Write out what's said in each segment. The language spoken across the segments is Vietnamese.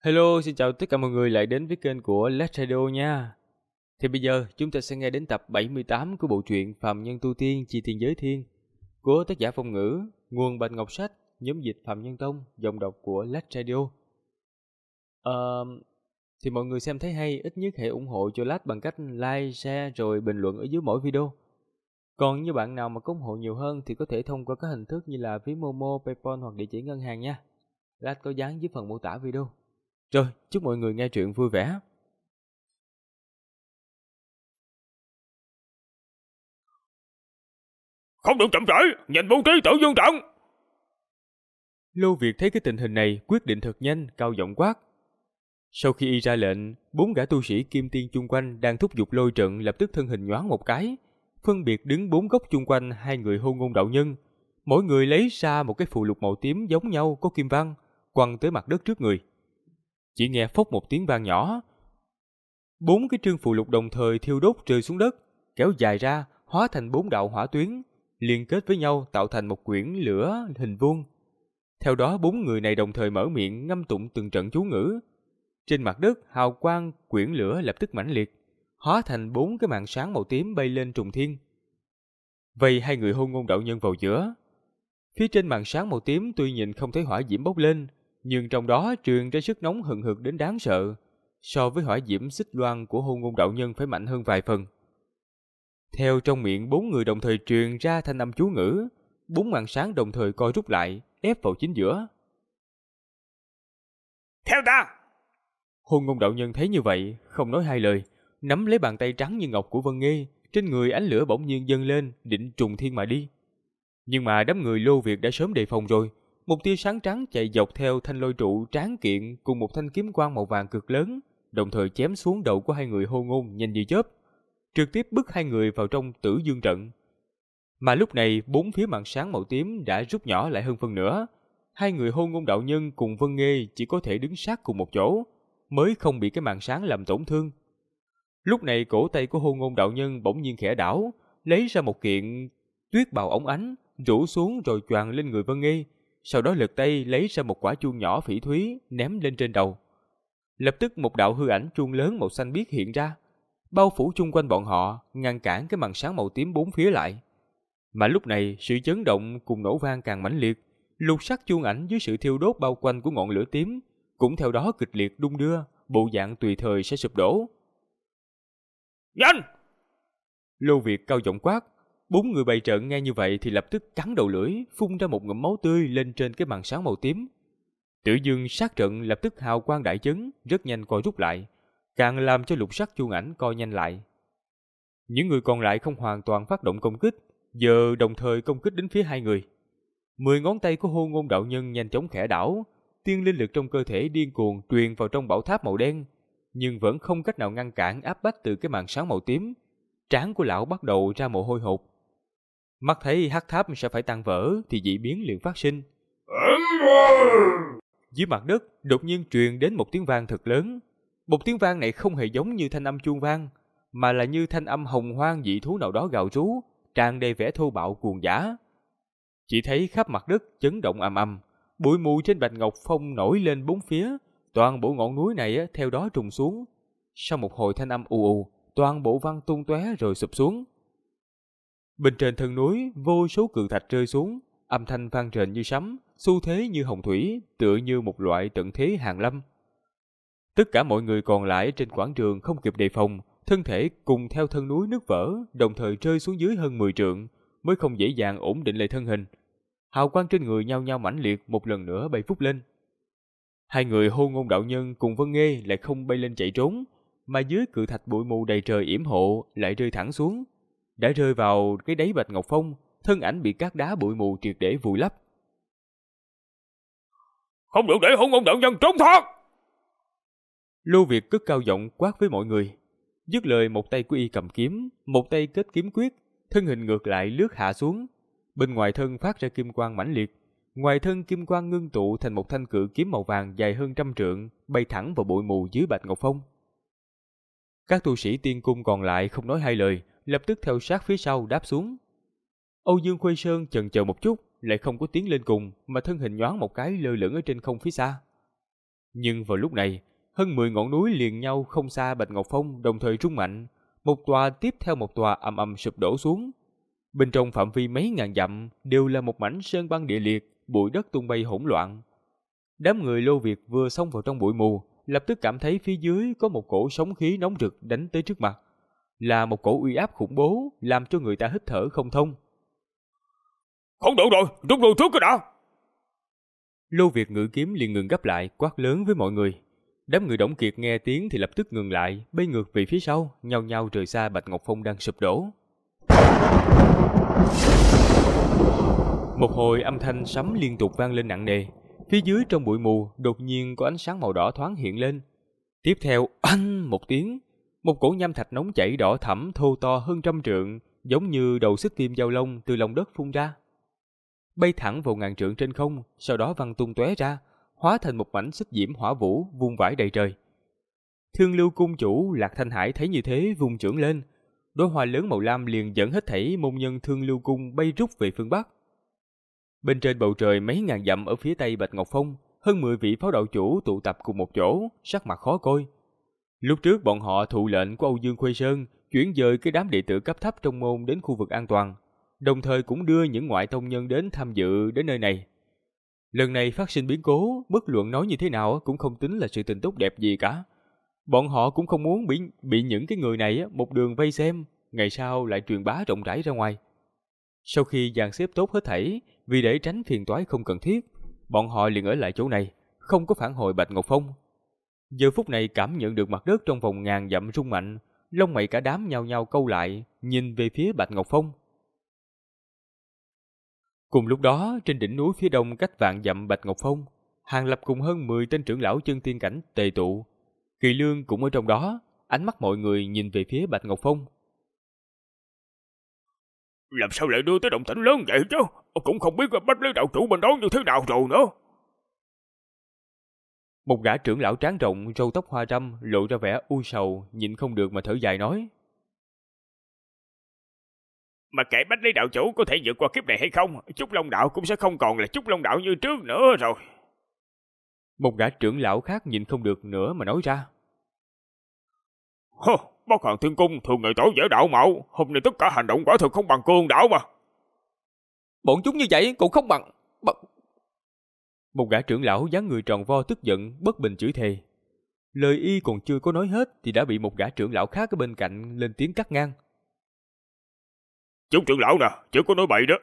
Hello, xin chào tất cả mọi người lại đến với kênh của Let's Radio nha. Thì bây giờ chúng ta sẽ nghe đến tập 78 của bộ truyện Phàm Nhân Tu Tiên Chi Thiên Giới Thiên của tác giả Phong Ngữ, nguồn Bạch Ngọc Sách, nhóm dịch Phạm Nhân Tông, giọng đọc của Let's Radio. Thì mọi người xem thấy hay, ít nhất hãy ủng hộ cho Let's bằng cách like, share rồi bình luận ở dưới mỗi video. Còn như bạn nào mà có ủng hộ nhiều hơn thì có thể thông qua các hình thức như là ví Momo, PayPal hoặc địa chỉ ngân hàng nha. Let's có dán dưới phần mô tả video. Rồi, chúc mọi người nghe truyện vui vẻ. Không được chậm trễ, nhìn bố trí tự dương trận. Lô Việt thấy cái tình hình này quyết định thật nhanh, cao giọng quát. Sau khi y ra lệnh, 4 gã tu sĩ kim tiên chung quanh đang thúc giục lôi trận lập tức thân hình nhoáng một cái, phân biệt đứng 4 góc chung quanh hai người hôn ngôn đạo nhân. Mỗi người lấy ra một cái phù lục màu tím giống nhau có kim văn, quăng tới mặt đất trước người. Chỉ nghe phốc một tiếng vang nhỏ. 4 cái trương phù lục đồng thời thiêu đốt rơi xuống đất, kéo dài ra, hóa thành 4 đạo hỏa tuyến, liên kết với nhau tạo thành một quyển lửa hình vuông. Theo đó 4 người này đồng thời mở miệng ngâm tụng từng trận chú ngữ. Trên mặt đất, hào quang quyển lửa lập tức mãnh liệt, hóa thành 4 cái màn sáng màu tím bay lên trùng thiên. Vây hai người hôn ngôn đạo nhân vào giữa. Phía trên màn sáng màu tím tuy nhìn không thấy hỏa diễm bốc lên, nhưng trong đó truyền ra sức nóng hừng hực đến đáng sợ, so với hỏa diễm xích loan của hôn ngôn đạo nhân phải mạnh hơn vài phần. Theo trong miệng 4 người đồng thời truyền ra thanh âm chú ngữ, 4 màn sáng đồng thời co rút lại, ép vào chính giữa. Theo ta. Hôn ngôn đạo nhân thấy như vậy, không nói hai lời, nắm lấy bàn tay trắng như ngọc của Vân Nghê, trên người ánh lửa bỗng nhiên dâng lên, định trùng thiên mà đi. Nhưng mà đám người Lô Việt đã sớm đề phòng rồi. Một tia sáng trắng chạy dọc theo thanh lôi trụ tráng kiện cùng một thanh kiếm quang màu vàng cực lớn, đồng thời chém xuống đầu của hai người hôn ngôn nhanh như chớp, trực tiếp bức hai người vào trong tử dương trận. Mà lúc này 4 phía màn sáng màu tím đã rút nhỏ lại hơn phân nửa. Hai người hôn ngôn đạo nhân cùng Vân Nghê chỉ có thể đứng sát cùng một chỗ, mới không bị cái màn sáng làm tổn thương. Lúc này cổ tay của hôn ngôn đạo nhân bỗng nhiên khẽ đảo, lấy ra một kiện tuyết bào óng ánh, rủ xuống rồi choàng lên người Vân Nghê. Sau đó lật tay lấy ra một quả chuông nhỏ phỉ thúy ném lên trên đầu. Lập tức một đạo hư ảnh chuông lớn màu xanh biếc hiện ra, bao phủ chung quanh bọn họ, ngăn cản cái màn sáng màu tím bốn phía lại. Mà lúc này sự chấn động cùng nổ vang càng mãnh liệt, lục sắc chuông ảnh dưới sự thiêu đốt bao quanh của ngọn lửa tím cũng theo đó kịch liệt đung đưa, bộ dạng tùy thời sẽ sụp đổ. Nhanh! Lô Việt cao giọng quát. 4 người bày trận nghe như vậy thì lập tức cắn đầu lưỡi, phun ra một ngụm máu tươi lên trên cái màn sáng màu tím. Tử dương sát trận lập tức hào quang đại chấn, rất nhanh co rút lại, càng làm cho lục sắc chuông ảnh co nhanh lại. Những người còn lại không hoàn toàn phát động công kích, giờ đồng thời công kích đến phía hai người. 10 ngón tay của hôn ngôn đạo nhân nhanh chóng khẽ đảo, tiên linh lực trong cơ thể điên cuồng truyền vào trong bảo tháp màu đen, nhưng vẫn không cách nào ngăn cản áp bách từ cái màn sáng màu tím. Trán của lão bắt đầu ra mồ hôi hột. Mắt thấy hắc tháp sẽ phải tan vỡ thì dị biến liền phát sinh. Dưới mặt đất đột nhiên truyền đến một tiếng vang thật lớn. Một tiếng vang này không hề giống như thanh âm chuông vang, mà là như thanh âm hồng hoang dị thú nào đó gào rú, tràn đầy vẻ thô bạo cuồng dã. Chỉ thấy khắp mặt đất chấn động ầm ầm, bụi mù trên bạch ngọc phong nổi lên bốn phía, toàn bộ ngọn núi này theo đó trùng xuống. Sau một hồi thanh âm ù ù, toàn bộ văng tung tóe rồi sụp xuống. Bên trên thân núi, vô số cự thạch rơi xuống, âm thanh vang rền như sấm, xu thế như hồng thủy, tựa như một loại tận thế hàng lâm. Tất cả mọi người còn lại trên quảng trường không kịp đề phòng, thân thể cùng theo thân núi nứt vỡ, đồng thời rơi xuống dưới hơn 10 trượng, mới không dễ dàng ổn định lại thân hình. Hào quang trên người nhao nhao mãnh liệt một lần nữa bay vút lên. Hai người hôn ngôn đạo nhân cùng Vân Nghê lại không bay lên chạy trốn, mà dưới cự thạch bụi mù đầy trời yểm hộ lại rơi thẳng xuống, đã rơi vào cái đáy bạch ngọc phong, thân ảnh bị các đá bụi mù triệt để vùi lấp. Không được để hôn ngôn đạo nhân trốn thoát! Lô Việt cất cao giọng quát với mọi người. Dứt lời, một tay của y cầm kiếm, một tay kết kiếm quyết, thân hình ngược lại lướt hạ xuống. Bên ngoài thân phát ra kim quang mãnh liệt, ngoài thân kim quang ngưng tụ thành một thanh cự kiếm màu vàng dài hơn 100 trượng, bay thẳng vào bụi mù dưới bạch ngọc phong. Các tu sĩ tiên cung còn lại không nói hai lời, lập tức theo sát phía sau đáp xuống. Âu Dương Khuê Sơn chần chờ một chút, lại không có tiến lên cùng, mà thân hình nhoáng một cái lơ lửng ở trên không phía xa. Nhưng vào lúc này, hơn 10 ngọn núi liền nhau không xa Bạch Ngọc Phong đồng thời rung mạnh, một tòa tiếp theo một tòa ầm ầm sụp đổ xuống. Bên trong phạm vi mấy ngàn dặm đều là một mảnh sơn băng địa liệt, bụi đất tung bay hỗn loạn. Đám người Lô Việt vừa xông vào trong bụi mù, lập tức cảm thấy phía dưới có một cổ sóng khí nóng rực đánh tới trước mặt, là một cổ uy áp khủng bố, làm cho người ta hít thở không thông. Không đủ rồi, rút lui trước cái đã. Lô Việt ngự kiếm liền ngừng gấp lại, quát lớn với mọi người. Đám người Đổng Kiệt nghe tiếng thì lập tức ngừng lại, bay ngược về phía sau, nhao nhao rời xa Bạch Ngọc Phong đang sụp đổ. Một hồi âm thanh sấm liên tục vang lên nặng nề. Phía dưới trong bụi mù đột nhiên có ánh sáng màu đỏ thoáng hiện lên. Tiếp theo, oanh một tiếng, một cổ nham thạch nóng chảy đỏ thẫm thô to hơn 100 trượng, giống như đầu xích kim dao long từ lòng đất phun ra, bay thẳng vào ngàn trượng trên không, sau đó văng tung tóe ra, hóa thành một mảnh xích diễm hỏa vũ vung vãi đầy trời. Thương Lưu cung chủ Lạc Thanh Hải thấy như thế vung chưởng lên, đóa hoa lớn màu lam liền dẫn hết thảy môn nhân Thương Lưu cung bay rút về phương bắc. Bên trên bầu trời mấy ngàn dặm ở phía tây Bạch Ngọc Phong, hơn 10 vị pháo đạo chủ tụ tập cùng một chỗ, sắc mặt khó coi. Lúc trước bọn họ thụ lệnh của Âu Dương Khuê Sơn chuyển dời cái đám đệ tử cấp thấp trong môn đến khu vực an toàn, đồng thời cũng đưa những ngoại tông nhân đến tham dự đến nơi này. Lần này phát sinh biến cố, bất luận nói như thế nào cũng không tính là sự tình tốt đẹp gì cả. Bọn họ cũng không muốn bị những cái người này một đường vây xem, ngày sau lại truyền bá rộng rãi ra ngoài. Sau khi dàn xếp tốt hết thảy, vì để tránh phiền toái không cần thiết, bọn họ liền ở lại chỗ này, không có phản hồi Bạch Ngọc Phong. Giờ phút này cảm nhận được mặt đất trong vòng ngàn dặm rung mạnh, lông mày cả đám nhao nhao câu lại, nhìn về phía Bạch Ngọc Phong. Cùng lúc đó, trên đỉnh núi phía đông cách vạn dặm Bạch Ngọc Phong, Hàng Lập cùng hơn 10 tên trưởng lão chân tiên cảnh tề tụ. Kỳ Lương cũng ở trong đó, ánh mắt mọi người nhìn về phía Bạch Ngọc Phong. Làm sao lại đưa tới động tĩnh lớn vậy chứ? Cũng không biết Bách Lý đạo chủ bên đó như thế nào rồi nữa. Một gã trưởng lão tráng rộng, râu tóc hoa râm, lộ ra vẻ u sầu, nhịn không được mà thở dài nói. Mà kệ Bách Lý đạo chủ có thể vượt qua kiếp này hay không, Trúc Long đạo cũng sẽ không còn là Trúc Long đạo như trước nữa rồi. Một gã trưởng lão khác nhịn không được nữa mà nói ra. Bắc Hàng Thiên Cung thường ngày tỏ vẻ đạo mạo, hôm nay tất cả hành động quả thực không bằng Cương đạo mà. Bọn chúng như vậy cũng không bằng. Một gã trưởng lão dáng người tròn vo tức giận, bất bình chửi thề. Lời y còn chưa có nói hết thì đã bị một gã trưởng lão khác ở bên cạnh lên tiếng cắt ngang. Chúng trưởng lão nè, chứ có nói bậy đó.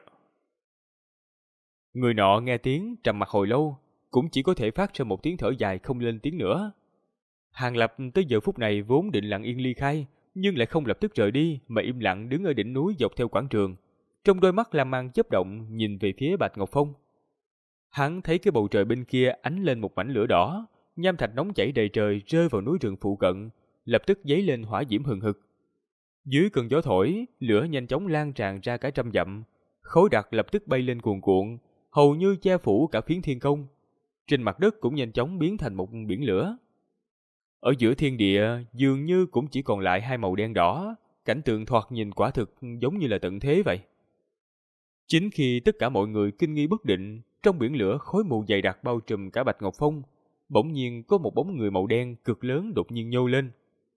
Người nọ nghe tiếng trầm mặc hồi lâu, cũng chỉ có thể phát ra một tiếng thở dài không lên tiếng nữa. Hàng Lập tới giờ phút này vốn định lặng yên ly khai, nhưng lại không lập tức rời đi mà im lặng đứng ở đỉnh núi dọc theo quảng trường, trong đôi mắt lam mang chớp động nhìn về phía Bạch Ngọc Phong. Hắn thấy cái bầu trời bên kia ánh lên một mảnh lửa đỏ, nham thạch nóng chảy đầy trời rơi vào núi rừng phụ cận, lập tức dấy lên hỏa diễm hừng hực. Dưới cơn gió thổi, lửa nhanh chóng lan tràn ra cả trăm dặm, khói đặc lập tức bay lên cuồn cuộn, hầu như che phủ cả phiến thiên không. Trên mặt đất cũng nhanh chóng biến thành một biển lửa. Ở giữa thiên địa dường như cũng chỉ còn lại hai màu đen đỏ, cảnh tượng thoạt nhìn quả thực giống như là tận thế vậy. Chính khi tất cả mọi người kinh nghi bất định, trong biển lửa khói mù dày đặc bao trùm cả Bạch Ngọc Phong, bỗng nhiên có một bóng người màu đen cực lớn đột nhiên nhô lên.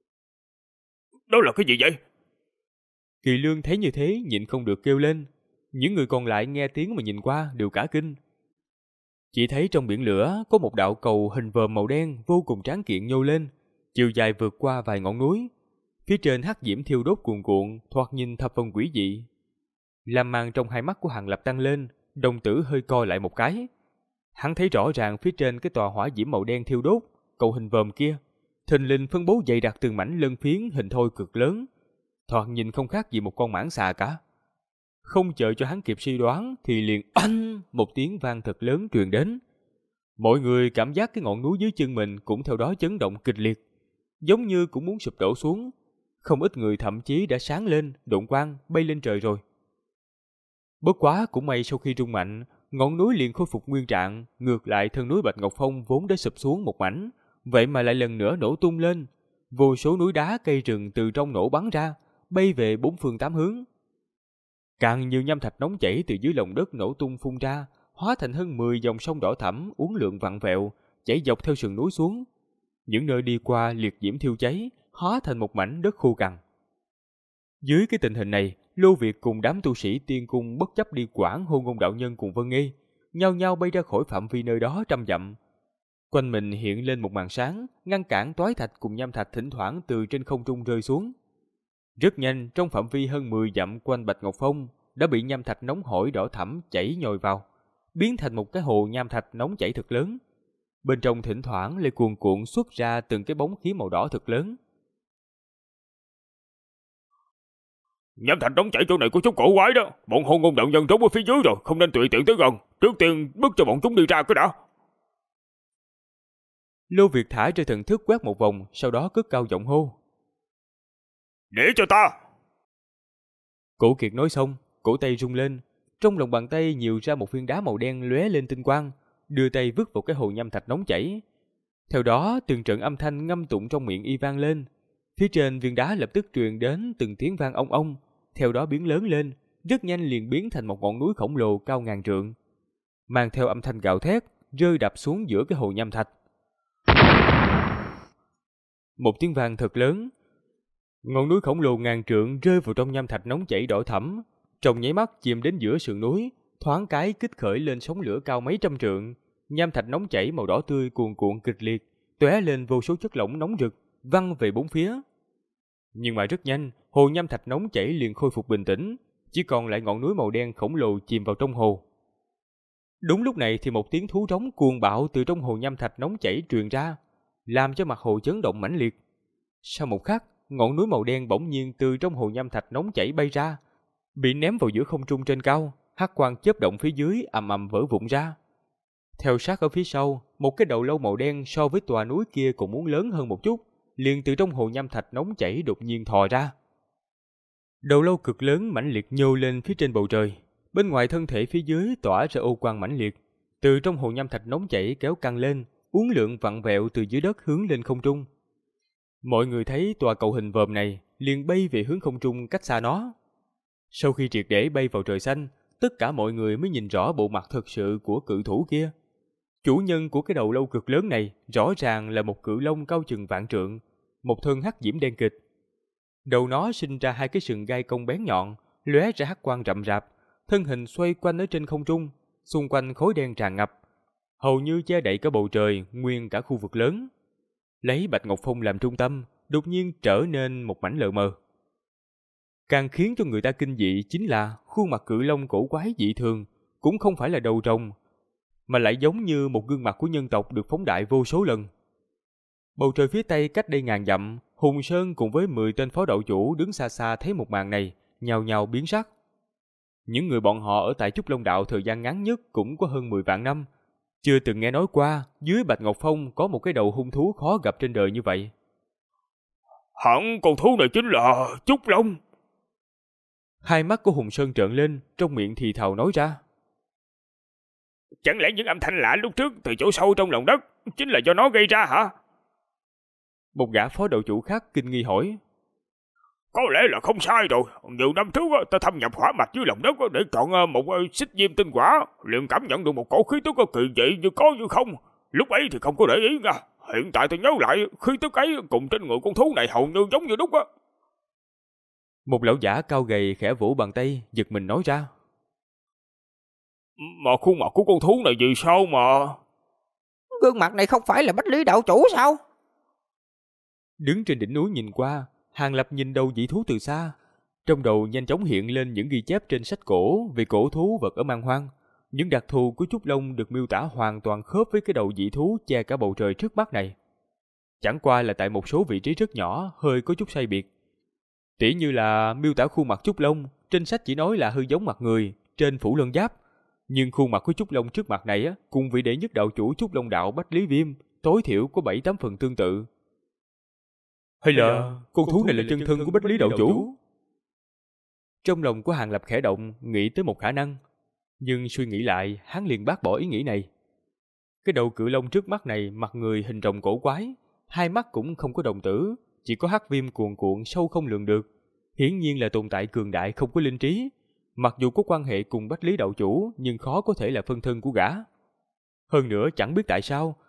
Đó là cái gì vậy? Kỳ Lương thấy như thế nhịn không được kêu lên. Những người còn lại nghe tiếng mà nhìn qua đều cả kinh. Chỉ thấy trong biển lửa có một đạo cầu hình vòm màu đen vô cùng tráng kiện nhô lên, chiều dài vượt qua vài ngọn núi. Phía trên hắc diễm thiêu đốt cuồn cuộn, thoạt nhìn thập phần quỷ dị. Lam mang trong hai mắt của Hàng Lập tăng lên, đồng tử hơi co lại một cái. Hắn thấy rõ ràng phía trên cái tòa hỏa diễm màu đen thiêu đốt, cầu hình vòm kia, thình lình phân bố dày đặc từng mảnh lân phiến hình thoi cực lớn, thoạt nhìn không khác gì một con mãng xà cả. Không chờ cho hắn kịp suy đoán thì liền oanh một tiếng vang thật lớn truyền đến. Mọi người cảm giác cái ngọn núi dưới chân mình cũng theo đó chấn động kịch liệt, giống như cũng muốn sụp đổ xuống. Không ít người thậm chí đã sáng lên, độn quang bay lên trời rồi. Bất quá cũng may sau khi rung mạnh, ngọn núi liền khôi phục nguyên trạng, ngược lại thân núi Bạch Ngọc Phong vốn đã sụp xuống một mảnh, vậy mà lại lần nữa nổ tung lên. Vô số núi đá cây rừng từ trong nổ bắn ra, bay về bốn phương tám hướng. Càng nhiều nham thạch nóng chảy từ dưới lòng đất nổ tung phun ra, hóa thành hơn 10 dòng sông đỏ thẫm uốn lượn vặn vẹo, chảy dọc theo sườn núi xuống. Những nơi đi qua liệt diễm thiêu cháy, hóa thành một mảnh đất khô cằn. Dưới cái tình hình này, Lô Việt cùng đám tu sĩ tiên cung bất chấp đi quản Hôn Ngôn đạo nhân cùng Vân Nghi, nhao nhao bay ra khỏi phạm vi nơi đó trăm dặm. Quanh mình hiện lên một màn sáng, ngăn cản toái thạch cùng nham thạch thỉnh thoảng từ trên không trung rơi xuống. Rất nhanh, trong phạm vi hơn 10 dặm quanh Bạch Ngọc Phong đã bị nham thạch nóng hổi đỏ thẫm chảy nhồi vào, biến thành một cái hồ nham thạch nóng chảy thật lớn. Bên trong thỉnh thoảng lại cuồn cuộn xuất ra từng cái bóng khí màu đỏ thật lớn. Nham thạch nóng chảy chỗ này có chút cổ quái đó. Bọn Hôn Ngôn đạo nhân trốn ở phía dưới rồi, không nên tùy tiện tới gần. Trước tiên bước cho bọn chúng đi ra cái đã. Lô Việt thả ra thần thức quét một vòng, sau đó cất cao giọng hô: Để cho ta! Cổ Kiệt nói xong, cổ tay rung lên, trong lòng bàn tay nhiều ra một viên đá màu đen lóe lên tinh quang, đưa tay vứt vào cái hồ nham thạch nóng chảy. Theo đó, từng trận âm thanh ngâm tụng trong miệng y vang lên. Phía trên viên đá lập tức truyền đến từng tiếng vang ong ong, theo đó biến lớn lên, rất nhanh liền biến thành một ngọn núi khổng lồ cao ngàn trượng, mang theo âm thanh gào thét, rơi đập xuống giữa cái hồ nham thạch. Một tiếng vang thật lớn, ngọn núi khổng lồ ngàn trượng rơi vào trong nham thạch nóng chảy đỏ thẫm, trong nháy mắt chìm đến giữa sườn núi, thoáng cái kích khởi lên sóng lửa cao mấy trăm trượng. Nham thạch nóng chảy màu đỏ tươi cuồn cuộn kịch liệt, tóe lên vô số chất lỏng nóng rực, văng về bốn phía. Nhưng mà rất nhanh, hồ nham thạch nóng chảy liền khôi phục bình tĩnh, chỉ còn lại ngọn núi màu đen khổng lồ chìm vào trong hồ. Đúng lúc này thì một tiếng thú rống cuồng bạo từ trong hồ nham thạch nóng chảy truyền ra, làm cho mặt hồ chấn động mãnh liệt. Sau một khắc, ngọn núi màu đen bỗng nhiên từ trong hồ nham thạch nóng chảy bay ra, bị ném vào giữa không trung trên cao, hắc quang chớp động phía dưới ầm ầm vỡ vụn ra. Theo sát ở phía sau, một cái đầu lâu màu đen so với tòa núi kia còn muốn lớn hơn một chút, liền từ trong hồ nham thạch nóng chảy đột nhiên thò ra. Đầu lâu cực lớn mãnh liệt nhô lên phía trên bầu trời, bên ngoài thân thể phía dưới tỏa ra ô quang mãnh liệt, từ trong hồ nham thạch nóng chảy kéo căng lên, uốn lượn vặn vẹo từ dưới đất hướng lên không trung. Mọi người thấy tòa cầu hình vòm này liền bay về hướng không trung cách xa nó. Sau khi triệt để bay vào trời xanh, tất cả mọi người mới nhìn rõ bộ mặt thực sự của cự thủ kia. Chủ nhân của cái đầu lâu cực lớn này rõ ràng là một cự long cao chừng vạn trượng, một thân hắc diễm đen kịt. Đầu nó sinh ra hai cái sừng gai cong bén nhọn, lóe ra hắc quang rậm rạp, thân hình xoay quanh ở trên không trung, xung quanh khói đen tràn ngập, hầu như che đậy cả bầu trời, nguyên cả khu vực lớn. Lấy Bạch Ngọc Phong làm trung tâm, đột nhiên trở nên một mảnh lờ mờ. Càng khiến cho người ta kinh dị chính là khuôn mặt cự long cổ quái dị thường, cũng không phải là đầu rồng, mà lại giống như một gương mặt của nhân tộc được phóng đại vô số lần. Bầu trời phía tây cách đây ngàn dặm, Hùng Sơn cùng với 10 tên phó đạo chủ đứng xa xa thấy một màn này, nhao nhao biến sắc. Những người bọn họ ở tại Trúc Long Đạo thời gian ngắn nhất cũng có hơn 10 vạn năm, chưa từng nghe nói qua dưới Bạch Ngọc Phong có một cái đầu hung thú khó gặp trên đời như vậy. Hẳn con thú này chính là Trúc Long. Hai mắt của Hùng Sơn trợn lên, trong miệng thì thào nói ra. Chẳng lẽ những âm thanh lạ lúc trước từ chỗ sâu trong lòng đất chính là do nó gây ra hả? Một gã phó đạo chủ khác kinh nghi hỏi. Có lẽ là không sai rồi. Nhiều năm trước ta thâm nhập hỏa mạch dưới lòng đất để chọn một xích diêm tinh quả, liền cảm nhận được một cổ khí tức kỳ dị như có như không. Lúc ấy thì không có để ý nha. Hiện tại tôi nhớ lại, khí tức ấy cùng trên người con thú này hầu như giống như đúc á. Một lão giả cao gầy khẽ vỗ bàn tay, giật mình nói ra. Mà khuôn mặt của con thú này vì sao mà... Gương mặt này không phải là Bách Lý đạo chủ sao? Đứng trên đỉnh núi nhìn qua, Hàng Lập nhìn đầu dị thú từ xa. Trong đầu nhanh chóng hiện lên những ghi chép trên sách cổ về cổ thú vật ở Man Hoang. Những đặc thù của Trúc Long được miêu tả hoàn toàn khớp với cái đầu dị thú che cả bầu trời trước mắt này. Chẳng qua là tại một số vị trí rất nhỏ hơi có chút sai biệt. Tỉ như là miêu tả khuôn mặt Trúc Long, trên sách chỉ nói là hơi giống mặt người, trên phủ lân giáp. Nhưng khuôn mặt của Trúc Long trước mặt này cùng vị đệ nhất đạo chủ Trúc Long đạo Bách Lý Viêm tối thiểu có 7-8 phần tương tự. Hay là con thú này là chân thân của Bách Lý đạo chủ? Trong lòng của Hàng Lập khẽ động, nghĩ tới một khả năng. Nhưng suy nghĩ lại, hắn liền bác bỏ ý nghĩ này. Cái đầu cự long trước mắt này mặt người hình rồng cổ quái, hai mắt cũng không có đồng tử, chỉ có hắc viêm cuồn cuộn sâu không lường được. Hiển nhiên là tồn tại cường đại không có linh trí. Mặc dù có quan hệ cùng Bách Lý đạo chủ, nhưng khó có thể là phân thân của gã. Hơn nữa chẳng biết tại sao,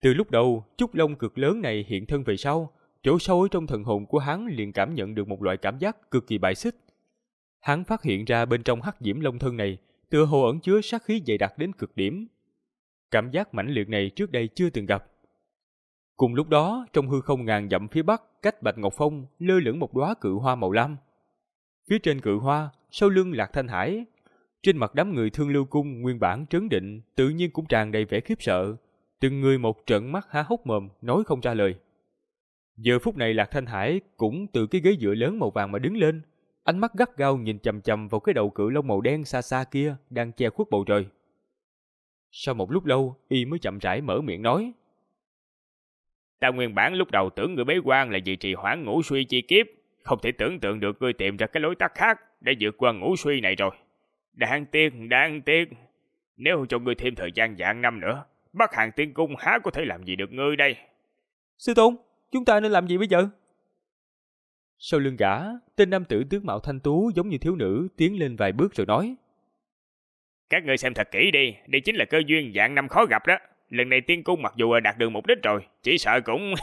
Từ lúc đầu, Trúc Long cực lớn này hiện thân về sau, chỗ sâu ở trong thần hồn của hắn liền cảm nhận được một loại cảm giác cực kỳ bài xích. Hắn phát hiện ra bên trong hắc diễm long thân này, tựa hồ ẩn chứa sát khí dày đặc đến cực điểm. Cảm giác mãnh liệt này trước đây chưa từng gặp. Cùng lúc đó, trong hư không ngàn dặm phía bắc, cách Bạch Ngọc Phong, lơ lửng một đóa cự hoa màu lam. Phía trên cự hoa, sau lưng Lạc Thanh Hải, trên mặt đám người Thương Lưu Cung nguyên bản trấn định, tự nhiên cũng tràn đầy vẻ khiếp sợ, từng người một trợn mắt há hốc mồm, nói không ra lời. Giờ phút này Lạc Thanh Hải cũng từ cái ghế dựa lớn màu vàng mà đứng lên, ánh mắt gắt gao nhìn chằm chằm vào cái đầu cự long màu đen xa xa kia đang che khuất bầu trời. Sau một lúc lâu, y mới chậm rãi mở miệng nói: Ta nguyên bản lúc đầu tưởng người bế quan là vì trì hoãn ngũ suy chi kiếp, không thể tưởng tượng được ngươi tìm ra cái lối tắt khác để vượt qua ngũ suy này rồi. Đáng tiếc. Nếu cho ngươi thêm thời gian vạn năm nữa, Bắc Hàn Tiên Cung há có thể làm gì được ngươi đây? Sư tôn, chúng ta nên làm gì bây giờ? Sau lưng gã, tên nam tử tướng mạo thanh tú giống như thiếu nữ tiến lên vài bước rồi nói: Các ngươi xem thật kỹ đi, đây chính là cơ duyên vạn năm khó gặp đó. Lần này Tiên Cung mặc dù đạt được mục đích rồi, chỉ sợ cũng...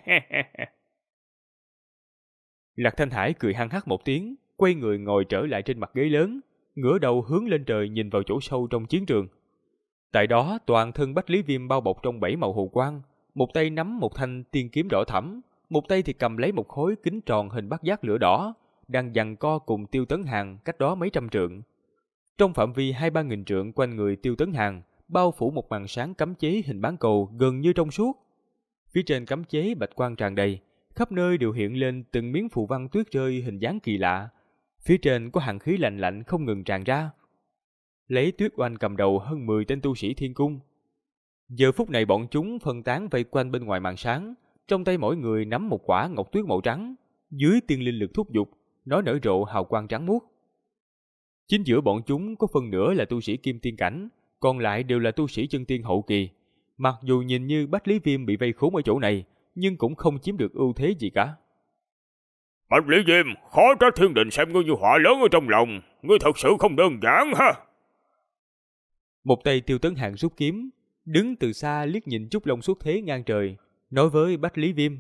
Lạc Thanh Hải cười hăng hắc một tiếng, quay người ngồi trở lại trên mặt ghế lớn, ngửa đầu hướng lên trời nhìn vào chỗ sâu trong chiến trường. Tại đó, toàn thân Bách Lý Viêm bao bọc trong 7 màu hồ quang, một tay nắm một thanh tiên kiếm đỏ thẫm, một tay thì cầm lấy một khối kính tròn hình bát giác lửa đỏ, đang giằng co cùng Tiêu Tấn Hàn cách đó mấy trăm trượng. Trong phạm vi 2-3 nghìn trượng quanh người Tiêu Tấn Hàn, bao phủ một màn sáng cấm chế hình bán cầu gần như trong suốt. Phía trên cấm chế bạch quang tràn đầy, khắp nơi đều hiện lên từng miếng phù văn tuyết rơi hình dáng kỳ lạ. Phía trên có hàn khí lạnh lạnh không ngừng tràn ra. Lấy Tuyết Oanh cầm đầu hơn 10 tên tu sĩ thiên cung. Giờ phút này bọn chúng phân tán vây quanh bên ngoài màn sáng, trong tay mỗi người nắm một quả ngọc tuyết màu trắng, dưới tiên linh lực thúc giục, nó nở rộ hào quang trắng muốt. Chính giữa bọn chúng có phần nửa là tu sĩ kim tiên cảnh, còn lại đều là tu sĩ chân tiên hậu kỳ. Mặc dù nhìn như Bách Lý Viêm bị vây khốn ở chỗ này, nhưng cũng không chiếm được ưu thế gì cả. Bách Lý Viêm, khó trách thiên đình xem ngươi như họa lớn ở trong lòng, ngươi thật sự không đơn giản ha. Một tay Tiêu Tấn Hàn rút kiếm, đứng từ xa liếc nhìn Trúc Long xuất thế ngang trời, nói với Bách Lý Viêm: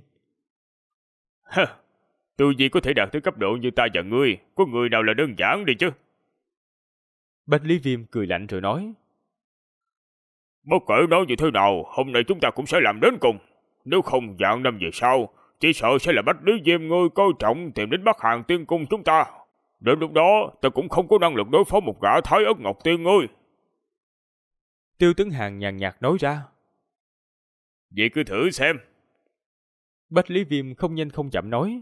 Tu vi có thể đạt tới cấp độ như ta và ngươi, có người nào là đơn giản đi chứ? Bách Lý Viêm cười lạnh rồi nói: Bất kể nói như thế nào, hôm nay chúng ta cũng sẽ làm đến cùng. Nếu không vạn năm về sau, chỉ sợ sẽ là Bách Lý Viêm ngươi coi trọng tìm đến Bắc Hàn Tiên Cung chúng ta. Đến lúc đó, ta cũng không có năng lực đối phó một gã Thái Ất Ngọc Tiên ngươi. Tiêu Tấn Hàn nhàn nhạt nói ra: Vậy cứ thử xem. Bách Lý Viêm không nhanh không chậm nói.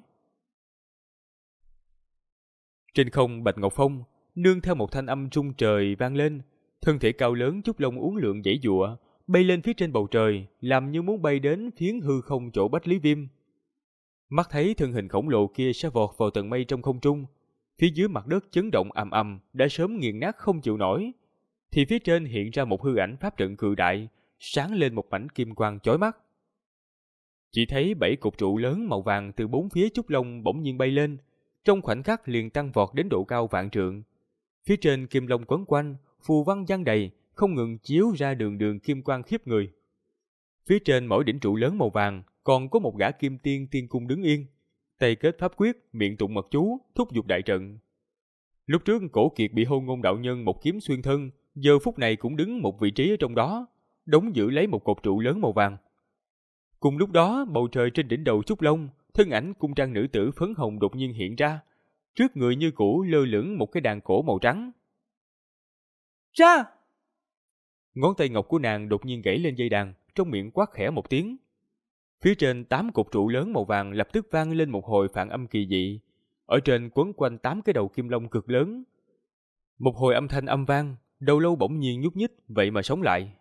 Trên không Bạch Ngọc Phong, nương theo một thanh âm trung trời vang lên, thân thể cao lớn Trúc Long uốn lượn giãy giụa, bay lên phía trên bầu trời, làm như muốn bay đến phiến hư không chỗ Bách Lý Viêm. Mắt thấy thân hình khổng lồ kia sẽ vọt vào tầng mây trong không trung, phía dưới mặt đất chấn động ầm ầm đã sớm nghiền nát không chịu nổi, thì phía trên hiện ra một hư ảnh pháp trận cự đại, sáng lên một mảnh kim quang chói mắt. Chỉ thấy 7 cột trụ lớn màu vàng từ bốn phía Trúc Long bỗng nhiên bay lên, trong khoảnh khắc liền tăng vọt đến độ cao vạn trượng. Phía trên kim long quấn quanh, phù văn giăng đầy, không ngừng chiếu ra đường đường kim quang khiếp người. Phía trên mỗi đỉnh trụ lớn màu vàng còn có một gã kim tiên tiên cung đứng yên, tay kết pháp quyết, miệng tụng mật chú, thúc giục đại trận. Lúc trước Cổ Kiệt bị Hôn Ngôn đạo nhân một kiếm xuyên thân, giờ phút này cũng đứng một vị trí ở trong đó, đóng giữ lấy một cột trụ lớn màu vàng. Cùng lúc đó, bầu trời trên đỉnh đầu Trúc Long, thân ảnh cung trang nữ tử phấn hồng đột nhiên hiện ra, trước người như cũ lơ lửng một cái đàn cổ màu trắng. Ra! Ngón tay ngọc của nàng đột nhiên gãy lên dây đàn, trong miệng quát khẽ một tiếng. Phía trên 8 cột trụ lớn màu vàng lập tức vang lên một hồi phản âm kỳ dị, ở trên quấn quanh 8 cái đầu kim long cực lớn. Một hồi âm thanh âm vang, đầu lâu bỗng nhiên nhúc nhích, vậy mà sống lại.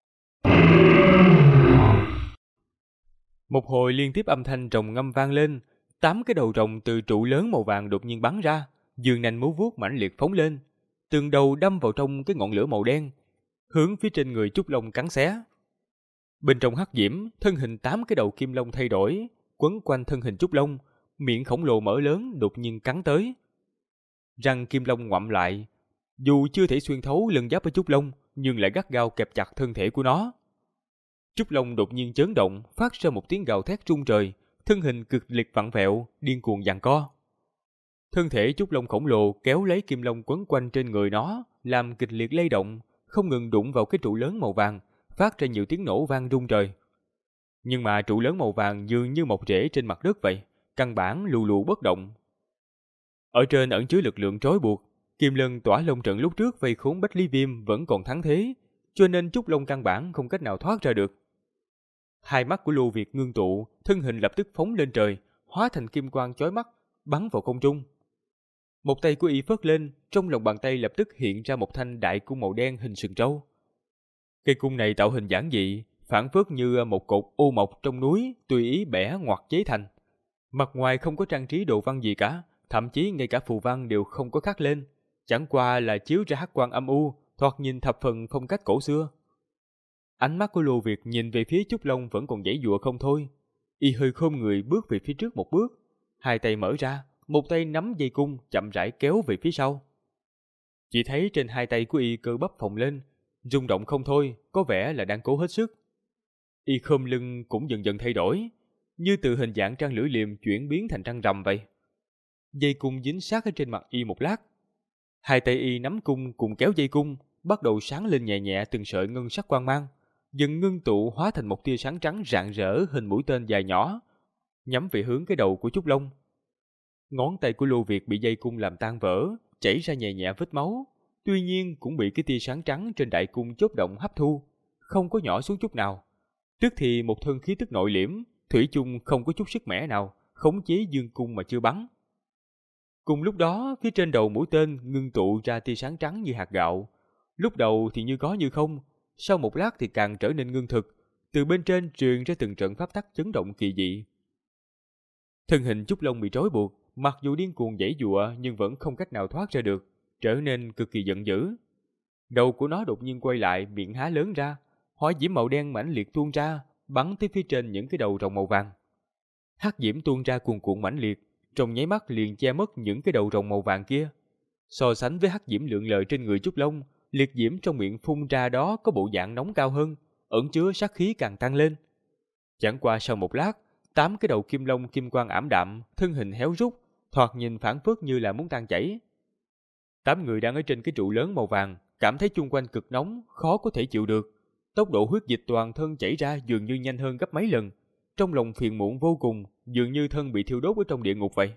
Một hồi liên tiếp âm thanh rồng ngâm vang lên, 8 cái đầu rồng từ trụ lớn màu vàng đột nhiên bắn ra, dương nanh múa vuốt mãnh liệt phóng lên, từng đầu đâm vào trong cái ngọn lửa màu đen, hướng phía trên người Trúc Long cắn xé. Bên trong hắc diễm, thân hình 8 cái đầu kim long thay đổi, quấn quanh thân hình Trúc Long, miệng khổng lồ mở lớn đột nhiên cắn tới. Răng kim long ngoạm lại, dù chưa thể xuyên thấu lân giáp của Trúc Long, nhưng lại gắt gao kẹp chặt thân thể của nó. Trúc Long đột nhiên chấn động, phát ra một tiếng gào thét rung trời, thân hình cực liệt vặn vẹo, điên cuồng giằng co. Thân thể Trúc Long khổng lồ kéo lấy kim long quấn quanh trên người nó, làm kịch liệt lay động, không ngừng đụng vào cái trụ lớn màu vàng, phát ra nhiều tiếng nổ vang rung trời. Nhưng mà trụ lớn màu vàng dường như mọc rễ trên mặt đất vậy, căn bản lù lù bất động. Ở trên ẩn chứa lực lượng trói buộc, Kim Lân tỏa long trận lúc trước vây khốn Bách Lý Viêm vẫn còn thắng thế, cho nên Trúc Long căn bản không cách nào thoát ra được. Hai mắt của Lô Việt ngưng tụ, thân hình lập tức phóng lên trời, hóa thành kim quang chói mắt, bắn vào không trung. Một tay của y phất lên, trong lòng bàn tay lập tức hiện ra một thanh đại cung màu đen hình sừng trâu. Cây cung này tạo hình giản dị, phản phất như một cột ô mộc trong núi, tùy ý bẻ ngoặt chế thành. Mặt ngoài không có trang trí đồ văn gì cả, thậm chí ngay cả phù văn đều không có khắc lên, chẳng qua là chiếu ra hắc quang âm u, thoạt nhìn thập phần phong cách cổ xưa. Ánh mắt của Lô Việt nhìn về phía Trúc Long vẫn còn giãy giụa không thôi. Y hơi khom người bước về phía trước một bước, hai tay mở ra, một tay nắm dây cung chậm rãi kéo về phía sau. Chỉ thấy trên hai tay của y cơ bắp phồng lên, rung động không thôi, có vẻ là đang cố hết sức. Y khom lưng cũng dần dần thay đổi, như từ hình dạng trăng lưỡi liềm chuyển biến thành trăng rằm vậy. Dây cung dính sát ở trên mặt y một lát. Hai tay y nắm cung cùng kéo dây cung, bắt đầu sáng lên nhẹ nhẹ từng sợi ngân sắc quang mang, dần ngưng tụ hóa thành một tia sáng trắng rạng rỡ hình mũi tên dài nhỏ, nhắm về hướng cái đầu của Trúc Long. Ngón tay của Lô Việt bị dây cung làm tan vỡ, chảy ra nhẹ nhẹ vết máu, tuy nhiên cũng bị cái tia sáng trắng trên đại cung chớp động hấp thu, không có nhỏ xuống chút nào. Tức thì một thân khí tức nội liễm, thủy chung không có chút sức mẻ nào, khống chế dương cung mà chưa bắn. Cùng lúc đó, phía trên đầu mũi tên ngưng tụ ra tia sáng trắng như hạt gạo. Lúc đầu thì như có như không, sau một lát thì càng trở nên ngưng thực, từ bên trên truyền ra từng trận pháp tắc chấn động kỳ dị. Thân hình Trúc Long bị trói buộc, mặc dù điên cuồng giãy giụa nhưng vẫn không cách nào thoát ra được, trở nên cực kỳ giận dữ. Đầu của nó đột nhiên quay lại, miệng há lớn ra, hỏa diễm màu đen mãnh liệt tuôn ra, bắn tới phía trên những cái đầu rồng màu vàng. Hắc diễm tuôn ra cuồn cuộn mãnh liệt, trong nháy mắt liền che mất những cái đầu rồng màu vàng kia. So sánh với hắc diễm lượn lờ trên người Trúc Long, liệt diễm trong miệng phun ra đó có bộ dạng nóng cao hơn, ẩn chứa sát khí càng tăng lên. Chẳng qua sau một lát, 8 cái đầu kim long kim quang ảm đạm, thân hình héo rút, thoạt nhìn phảng phất như là muốn tan chảy. 8 người đang ở trên cái trụ lớn màu vàng, cảm thấy chung quanh cực nóng, khó có thể chịu được. Tốc độ huyết dịch toàn thân chảy ra dường như nhanh hơn gấp mấy lần. Trong lòng phiền muộn vô cùng, dường như thân bị thiêu đốt ở trong địa ngục vậy.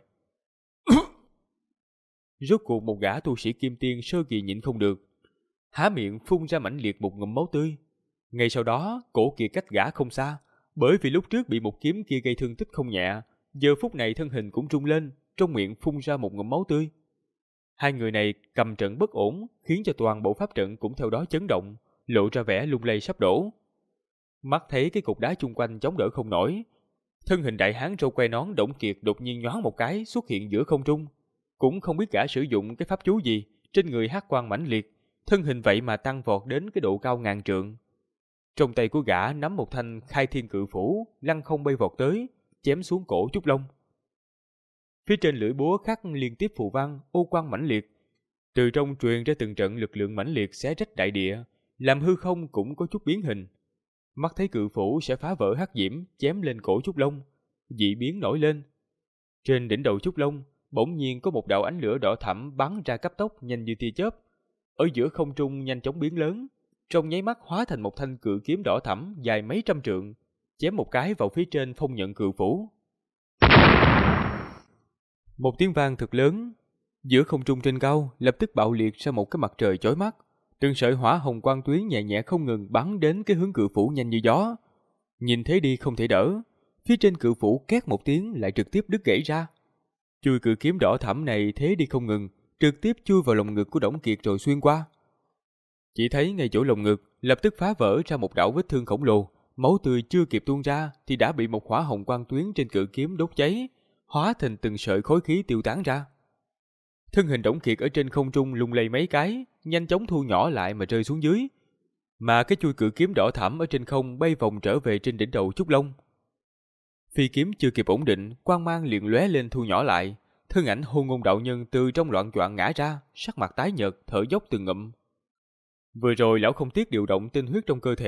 Rốt cuộc một gã tu sĩ kim tiên sơ kỳ nhịn không được, há miệng phun ra mãnh liệt một ngụm máu tươi. Ngay sau đó, cổ kia cách gã không xa, bởi vì lúc trước bị một kiếm kia gây thương tích không nhẹ, giờ phút này thân hình cũng rung lên, trong miệng phun ra một ngụm máu tươi. Hai người này cầm trận bất ổn, khiến cho toàn bộ pháp trận cũng theo đó chấn động, lộ ra vẻ lung lay sắp đổ. Mắt thấy cái cục đá chung quanh chống đỡ không nổi, thân hình đại hán râu quai nón Đổng Kiệt đột nhiên nhoáng một cái xuất hiện giữa không trung, cũng không biết gã sử dụng cái pháp chú gì, trên người hắc quang mãnh liệt, thân hình vậy mà tăng vọt đến cái độ cao ngàn trượng. Trong tay của gã nắm một thanh khai thiên cự phủ, lăng không bay vọt tới, chém xuống cổ Trúc Long. Phía trên lưỡi búa khắc liên tiếp phù văn, ô quang mãnh liệt, từ trong truyền ra từng trận lực lượng mãnh liệt xé rách đại địa, làm hư không cũng có chút biến hình. Mắt thấy cự phủ sẽ phá vỡ hắc diễm, chém lên cổ Trúc Long, dị biến nổi lên. Trên đỉnh đầu Trúc Long, bỗng nhiên có một đạo ánh lửa đỏ thẫm bắn ra cấp tốc nhanh như tia chớp, ở giữa không trung nhanh chóng biến lớn, trong nháy mắt hóa thành một thanh cự kiếm đỏ thẫm dài mấy trăm trượng, chém một cái vào phía trên phong nhận cự phủ. Một tiếng vang thật lớn, giữa không trung trên cao lập tức bạo liệt ra một cái mặt trời chói mắt, từng sợi hỏa hồng quang tuyến nhẹ nhẹ không ngừng bắn đến cái hướng cự phủ nhanh như gió. Nhìn thế đi không thể đỡ, phía trên cự phủ két một tiếng lại trực tiếp đứt gãy ra. Chui cự kiếm đỏ thẫm này thế đi không ngừng, trực tiếp chui vào lồng ngực của Đổng Kiệt rồi xuyên qua. Chỉ thấy ngay chỗ lồng ngực lập tức phá vỡ ra một đạo vết thương khổng lồ, máu tươi chưa kịp tuôn ra thì đã bị một hỏa hồng quang tuyến trên cự kiếm đốt cháy, hóa thành từng sợi khói khí tiêu tán ra. Thân hình Đổng Kiệt ở trên không trung lung lay mấy cái, nhanh chóng thu nhỏ lại mà rơi xuống dưới. Mà cái chui cự kiếm đỏ thẫm ở trên không bay vòng trở về trên đỉnh đầu Trúc Long. Phi kiếm chưa kịp ổn định, quang mang liền lóe lên thu nhỏ lại, thân ảnh Hôn Ngôn đạo nhân từ trong loạn choạng ngã ra, sắc mặt tái nhợt, thở dốc từng ngụm. Vừa rồi lão không tiếc điều động tinh huyết trong cơ thể,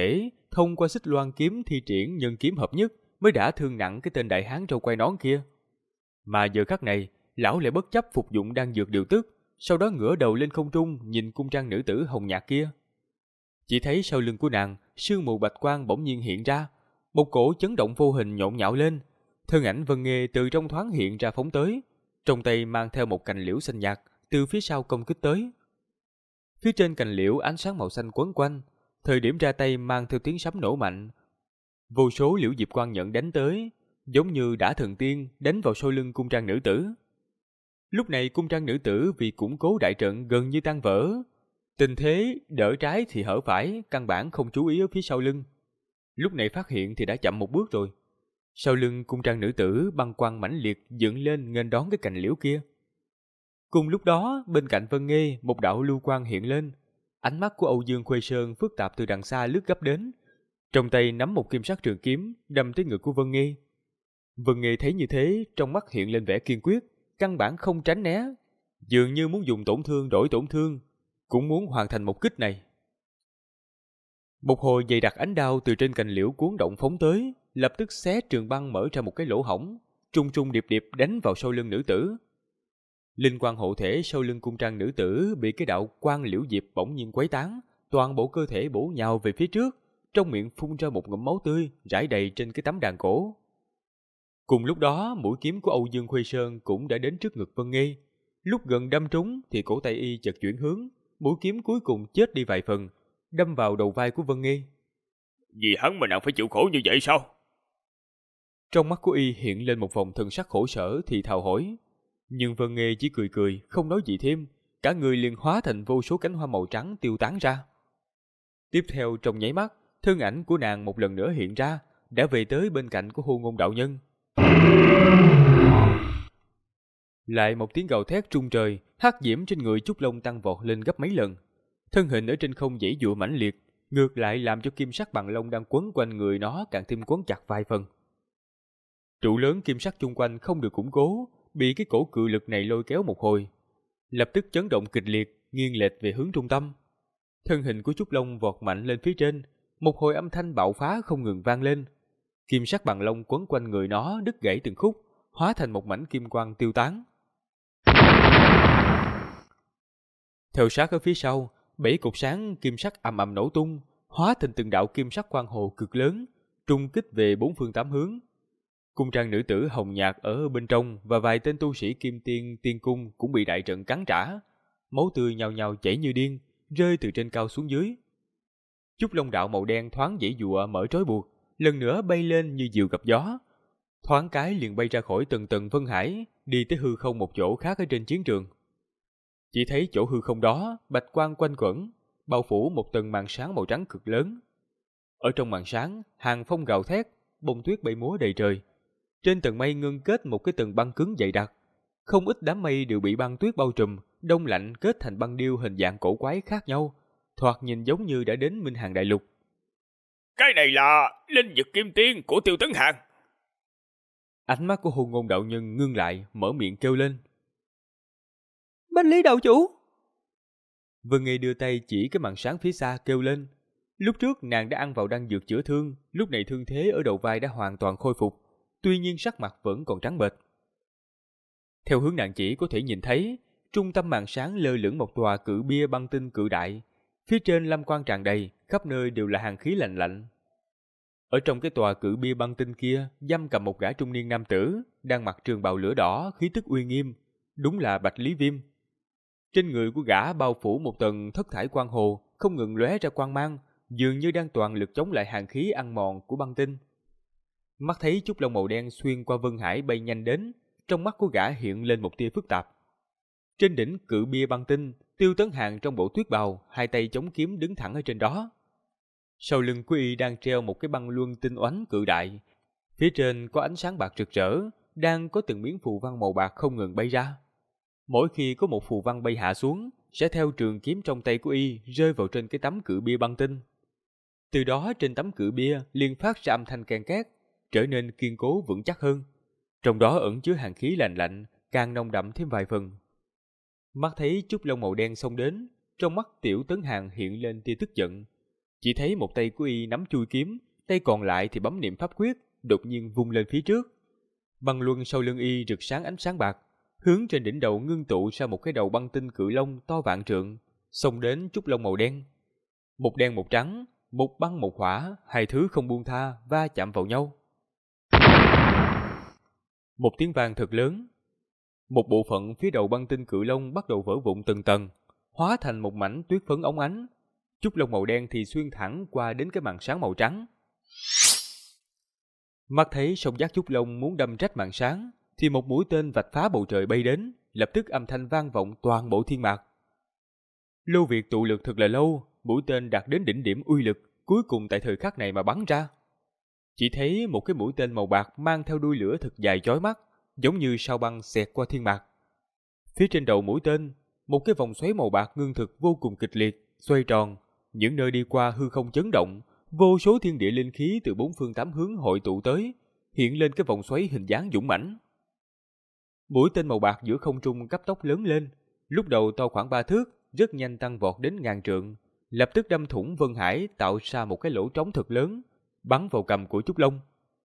thông qua xích loan kiếm thi triển nhân kiếm hợp nhất mới đã thương nặng cái tên đại hán râu quai nón kia. Mà giờ khắc này, lão lại bất chấp phục dụng đan dược điều tức, sau đó ngửa đầu lên không trung nhìn cung trang nữ tử hồng nhạt kia. Chỉ thấy sau lưng của nàng, sương mù bạch quang bỗng nhiên hiện ra, một cổ chấn động vô hình nhộn nhạo lên, thân ảnh Vân Nghê từ trong thoáng hiện ra phóng tới, trong tay mang theo một cành liễu xanh nhạt, từ phía sau công kích tới. Phía trên cành liễu ánh sáng màu xanh quấn quanh, thời điểm ra tay mang theo tiếng sấm nổ mạnh. Vô số liễu diệp quang nhận đánh tới, giống như đã thần tiên đánh vào sau lưng cung trang nữ tử. Lúc này cung trang nữ tử vì củng cố đại trận gần như tan vỡ. Tình thế đỡ trái thì hở phải, căn bản không chú ý ở phía sau lưng. Lúc này phát hiện thì đã chậm một bước rồi. Sau lưng cung trang nữ tử băng quang mãnh liệt dựng lên nghênh đón cái cành liễu kia. Cùng lúc đó, bên cạnh Vân Nghê, một đạo lưu quang hiện lên. Ánh mắt của Âu Dương Khuê Sơn phức tạp từ đằng xa lướt gấp đến. Trong tay nắm một kim sắc trường kiếm, đâm tới ngực của Vân Nghê. Vân Nghê thấy như thế, trong mắt hiện lên vẻ kiên quyết, căn bản không tránh né. Dường như muốn dùng tổn thương đổi tổn thương, cũng muốn hoàn thành một kích này. Một hồi dày đặc ánh đao từ trên cành liễu cuốn động phóng tới, lập tức xé trường băng mở ra một cái lỗ hổng, trung trung điệp điệp đánh vào sau lưng nữ tử. Linh quang hộ thể sau lưng cung trang nữ tử bị cái đạo quang liễu diệp bỗng nhiên quấy tán, toàn bộ cơ thể bổ nhào về phía trước, trong miệng phun ra một ngụm máu tươi rải đầy trên cái tấm đàn cổ. Cùng lúc đó, mũi kiếm của Âu Dương Khuê Sơn cũng đã đến trước ngực Vân Nghê. Lúc gần đâm trúng thì cổ tay y chợt chuyển hướng, mũi kiếm cuối cùng chết đi vài phần, đâm vào đầu vai của Vân Nghê. Vì hắn mà nàng phải chịu khổ như vậy sao? Trong mắt của y hiện lên một vòng thần sắc khổ sở thì thào hỏi. Nhưng Vân Nghê chỉ cười cười, không nói gì thêm, cả người liền hóa thành vô số cánh hoa màu trắng tiêu tán ra. Tiếp theo trong nháy mắt, thân ảnh của nàng một lần nữa hiện ra, đã về tới bên cạnh của Hô Ngôn đạo nhân. Lại một tiếng gào thét trung trời, hắc diễm trên người Trúc Long tăng vọt lên gấp mấy lần. Thân hình ở trên không giãy giụa mãnh liệt, ngược lại làm cho kim sắc bằng lông đang quấn quanh người nó càng thêm quấn chặt vài phần. Trụ lớn kim sắc chung quanh không được củng cố, bị cái cổ cự lực này lôi kéo một hồi, lập tức chấn động kịch liệt, nghiêng lệch về hướng trung tâm. Thân hình của Trúc Long vọt mạnh lên phía trên, một hồi âm thanh bạo phá không ngừng vang lên. Kim sắc bằng lông quấn quanh người nó đứt gãy từng khúc, hóa thành một mảnh kim quang tiêu tán. Theo sát ở phía sau, 7 cột sáng kim sắc ầm ầm nổ tung, hóa thành từng đạo kim sắc quang hồ cực lớn, trung kích về 4 phương 8 hướng. Cung trang nữ tử hồng nhạt ở bên trong và vài tên tu sĩ kim tiên tiên cung cũng bị đại trận cắn trả, máu tươi nhào nhào chảy như điên, rơi từ trên cao xuống dưới. Trúc Long đạo màu đen thoáng giãy giụa mở trói buộc, lần nữa bay lên như diều gặp gió, thoáng cái liền bay ra khỏi tầng tầng vân hải, đi tới hư không một chỗ khác ở trên chiến trường. Chỉ thấy chỗ hư không đó, bạch quang quanh quẩn, bao phủ một tầng màn sáng màu trắng cực lớn. Ở trong màn sáng, hàng phong gào thét, bông tuyết bay múa đầy trời. Trên tầng mây ngưng kết một cái tầng băng cứng dày đặc, không ít đám mây đều bị băng tuyết bao trùm, đông lạnh kết thành băng điêu hình dạng cổ quái khác nhau, thoạt nhìn giống như đã đến Minh Hàng Đại Lục. Cái này là linh vật kim tiên của Tiêu Tấn Hàn. Ánh mắt của Hôn Ngôn đạo nhân ngưng lại, mở miệng kêu lên. Bách Lý đạo chủ! Vân Nghê đưa tay chỉ cái màn sáng phía xa kêu lên. Lúc trước nàng đã ăn vào đan dược chữa thương, lúc này thương thế ở đầu vai đã hoàn toàn khôi phục, tuy nhiên sắc mặt vẫn còn trắng bệch. Theo hướng nàng chỉ có thể nhìn thấy, trung tâm màn sáng lơ lửng một tòa cự bia băng tinh cự đại, phía trên lam quang tràn đầy, khắp nơi đều là hàn khí lạnh lạnh. Ở trong cái tòa cự bia băng tinh kia, giam cầm một gã trung niên nam tử, đang mặc trường bào lửa đỏ, khí tức uy nghiêm, đúng là Bạch Lý Viêm. Trên người của gã bao phủ một tầng thất thải quang hồ, không ngừng lóe ra quang mang, dường như đang toàn lực chống lại hàn khí ăn mòn của băng tinh. Mắt thấy Trúc Long màu đen xuyên qua vân hải bay nhanh đến, trong mắt của gã hiện lên một tia phức tạp. Trên đỉnh cự bia băng tinh, Tiêu Tấn Hàn trong bộ tuyết bào, hai tay chống kiếm đứng thẳng ở trên đó. Sau lưng của y đang treo một cái băng luân tinh oánh cự đại, phía trên có ánh sáng bạc rực rỡ, đang có từng miếng phù văn màu bạc không ngừng bay ra. Mỗi khi có một phù văn bay hạ xuống, sẽ theo trường kiếm trong tay của y rơi vào trên cái tấm cự bia băng tinh. Từ đó trên tấm cự bia liền phát ra âm thanh ken két, trở nên kiên cố vững chắc hơn. Trong đó ẩn chứa hàn khí lạnh lạnh, càng nồng đậm thêm vài phần. Mắt thấy Trúc Long màu đen xông đến, trong mắt Tiểu Tấn Hàn hiện lên tia tức giận. Chỉ thấy một tay của y nắm chuôi kiếm, tay còn lại thì bấm niệm pháp quyết, đột nhiên vung lên phía trước. Băng luân sau lưng y rực sáng ánh sáng bạc, hướng trên đỉnh đầu ngưng tụ ra một cái đầu băng tinh cự long to vạn trượng, xông đến trúc long màu đen. Một đen một trắng, một băng một hỏa, hai thứ không buông tha va chạm vào nhau. Một tiếng vang thật lớn. Một bộ phận phía đầu băng tinh cự long bắt đầu vỡ vụn từng tầng, hóa thành một mảnh tuyết phấn óng ánh. Trúc long màu đen thì xuyên thẳng qua đến cái màn sáng màu trắng. Mắt thấy song giác trúc long muốn đâm rách màn sáng, thì một mũi tên vạch phá bầu trời bay đến, lập tức âm thanh vang vọng toàn bộ thiên mạc. Lô Việt tụ lực thật là lâu, mũi tên đạt đến đỉnh điểm uy lực, cuối cùng tại thời khắc này mà bắn ra. Chỉ thấy một cái mũi tên màu bạc mang theo đuôi lửa thật dài chói mắt, giống như sao băng xẹt qua thiên mạc. Phía trên đầu mũi tên, một cái vòng xoáy màu bạc ngưng thực vô cùng kịch liệt, xoay tròn, những nơi đi qua hư không chấn động, vô số thiên địa linh khí từ bốn phương tám hướng hội tụ tới, hiện lên cái vòng xoáy hình dáng dũng mãnh. Mũi tên màu bạc giữa không trung cấp tốc lớn lên, lúc đầu to khoảng 3 thước, rất nhanh tăng vọt đến ngàn trượng, lập tức đâm thủng vân hải, tạo ra một cái lỗ trống thật lớn, bắn vào cằm của Trúc Long.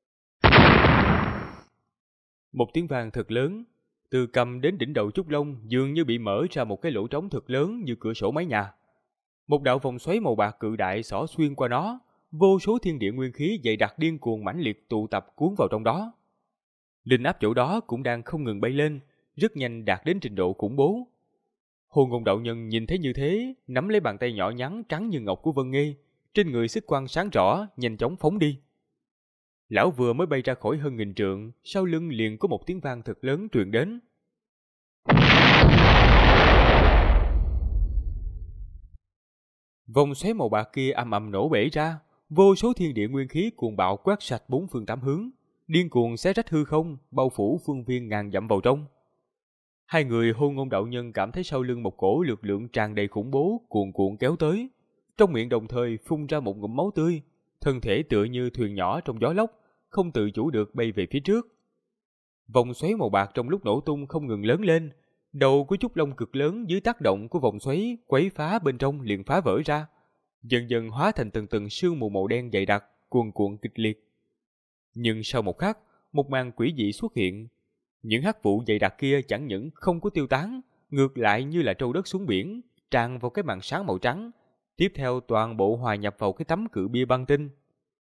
Một tiếng vang thật lớn, từ cằm đến đỉnh đầu Trúc Long dường như bị mở ra một cái lỗ trống thật lớn như cửa sổ mái nhà. Một đạo vòng xoáy màu bạc cự đại xỏ xuyên qua nó, vô số thiên địa nguyên khí dày đặc điên cuồng mãnh liệt tụ tập cuốn vào trong đó. Linh áp chỗ đó cũng đang không ngừng bay lên, rất nhanh đạt đến trình độ khủng bố. Hồn Ngôn đạo nhân nhìn thấy như thế, nắm lấy bàn tay nhỏ nhắn trắng như ngọc của Vân Nghê, trên người xích quang sáng rõ, nhanh chóng phóng đi. Lão vừa mới bay ra khỏi hơn nghìn trượng, sau lưng liền có một tiếng vang thật lớn truyền đến. Vòng xoáy màu bạc kia ầm ầm nổ bể ra, vô số thiên địa nguyên khí cuồng bạo quét sạch bốn phương tám hướng, điên cuồng xé rách hư không, bao phủ phương viên ngàn dặm vào trong. Hai người Hôn Ngôn đạo nhân cảm thấy sau lưng một cổ lực lượng tràn đầy khủng bố cuồn cuộn kéo tới, trong miệng đồng thời phun ra một ngụm máu tươi, thân thể tựa như thuyền nhỏ trong gió lốc, không tự chủ được bay về phía trước. Vòng xoáy màu bạc trong lúc nổ tung không ngừng lớn lên, đầu của Trúc Long cực lớn dưới tác động của vòng xoáy quấy phá bên trong liền phá vỡ ra, dần dần hóa thành từng từng sương mù màu đen dày đặc, cuồn cuộn kịch liệt. Nhưng sau một khắc, một màn quỷ dị xuất hiện. Những hắc vụ dày đặc kia chẳng những không có tiêu tán, ngược lại như là trâu đất xuống biển, tràn vào cái màn sáng màu trắng, tiếp theo toàn bộ hòa nhập vào cái tấm cự bia băng tinh.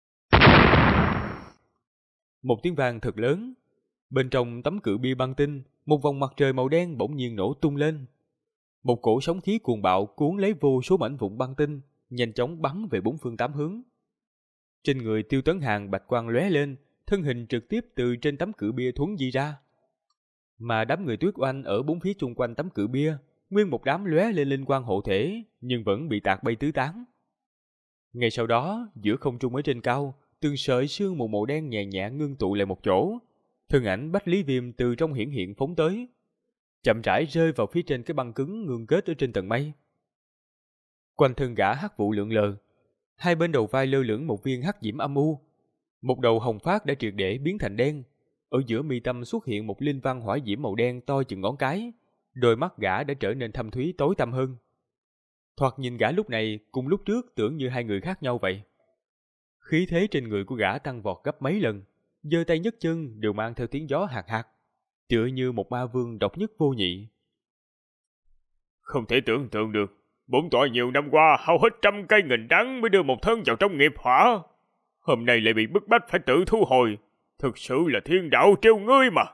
Một tiếng vang thật lớn, bên trong tấm cự bia băng tinh, một vòng mặt trời màu đen bỗng nhiên nổ tung lên. Một cổ sóng khí cuồng bạo cuốn lấy vô số mảnh vụn băng tinh, nhanh chóng bắn về bốn phương tám hướng. Trên người Tiêu Tấn Hàn bạch quang lóe lên, thân hình trực tiếp từ trên tấm cự bia thuấn di ra. Mà đám người Tuyết Oanh ở bốn phía chung quanh tấm cự bia, nguyên một đám lóe lên linh quang hộ thể, nhưng vẫn bị tạc bay tứ tán. Ngay sau đó, giữa không trung ở trên cao, từng sợi sương mù màu đen nhẹ nhẹ ngưng tụ lại một chỗ, thân ảnh Bách Lý Viêm từ trong hiển hiện phóng tới, chậm rãi rơi vào phía trên cái băng cứng ngưng kết ở trên tầng mây. Quanh thân gã hắc vụ lượn lờ, hai bên đầu vai lơ lửng một viên hắc diễm âm u, một đầu hồng phát đã triệt để biến thành đen. Ở giữa mi tâm xuất hiện một linh văn hỏa diễm màu đen to chừng ngón cái, đôi mắt gã đã trở nên thâm thúy tối tăm hơn. Thoạt nhìn gã lúc này cùng lúc trước tưởng như hai người khác nhau vậy. Khí thế trên người của gã tăng vọt gấp mấy lần, giơ tay nhấc chân đều mang theo tiếng gió hạt hạt, tựa như một ma vương độc nhất vô nhị. Không thể tưởng tượng được, bổn tọa nhiều năm qua hao hết trăm cây nghìn đắng mới đưa một thân vào trong nghiệp hỏa, hôm nay lại bị bức bách phải tự thu hồi. Thực sự là thiên đạo trêu ngươi mà.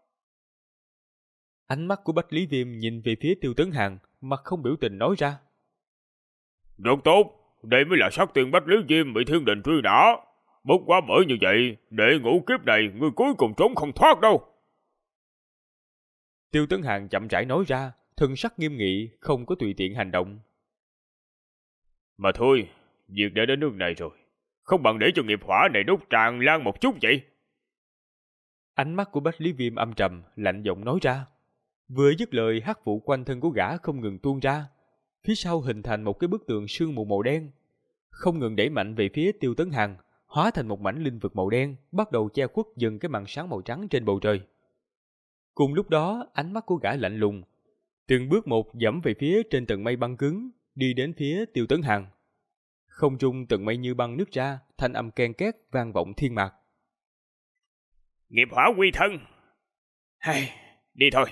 Ánh mắt của Bách Lý Viêm nhìn về phía Tiêu Tấn Hàn, mặt không biểu tình nói ra. Được tốt, đây mới là sát tiền Bách Lý Viêm bị thiên đình truy nã. Bất quá bởi như vậy, để ngũ kiếp này ngươi cuối cùng trốn không thoát đâu. Tiêu Tấn Hàn chậm rãi nói ra, thần sắc nghiêm nghị, không có tùy tiện hành động. Mà thôi, việc đã đến nước này rồi, không bằng để cho nghiệp hỏa này đốt tràn lan một chút vậy. Ánh mắt của Bách Lý Viêm âm trầm, lạnh giọng nói ra. Vừa dứt lời, hắc vụ quanh thân của gã không ngừng tuôn ra, phía sau hình thành một cái bức tường sương mù màu đen, không ngừng đẩy mạnh về phía Tiêu Tấn Hàn, hóa thành một mảnh linh vực màu đen, bắt đầu che khuất dần cái màn sáng màu trắng trên bầu trời. Cùng lúc đó, ánh mắt của gã lạnh lùng, từng bước một dẫm về phía trên tầng mây băng cứng, đi đến phía Tiêu Tấn Hàn. Không trung tầng mây như băng nứt ra, thanh âm ken két vang vọng thiên mạc. Nghiệp hỏa quy thân. Hay, đi thôi.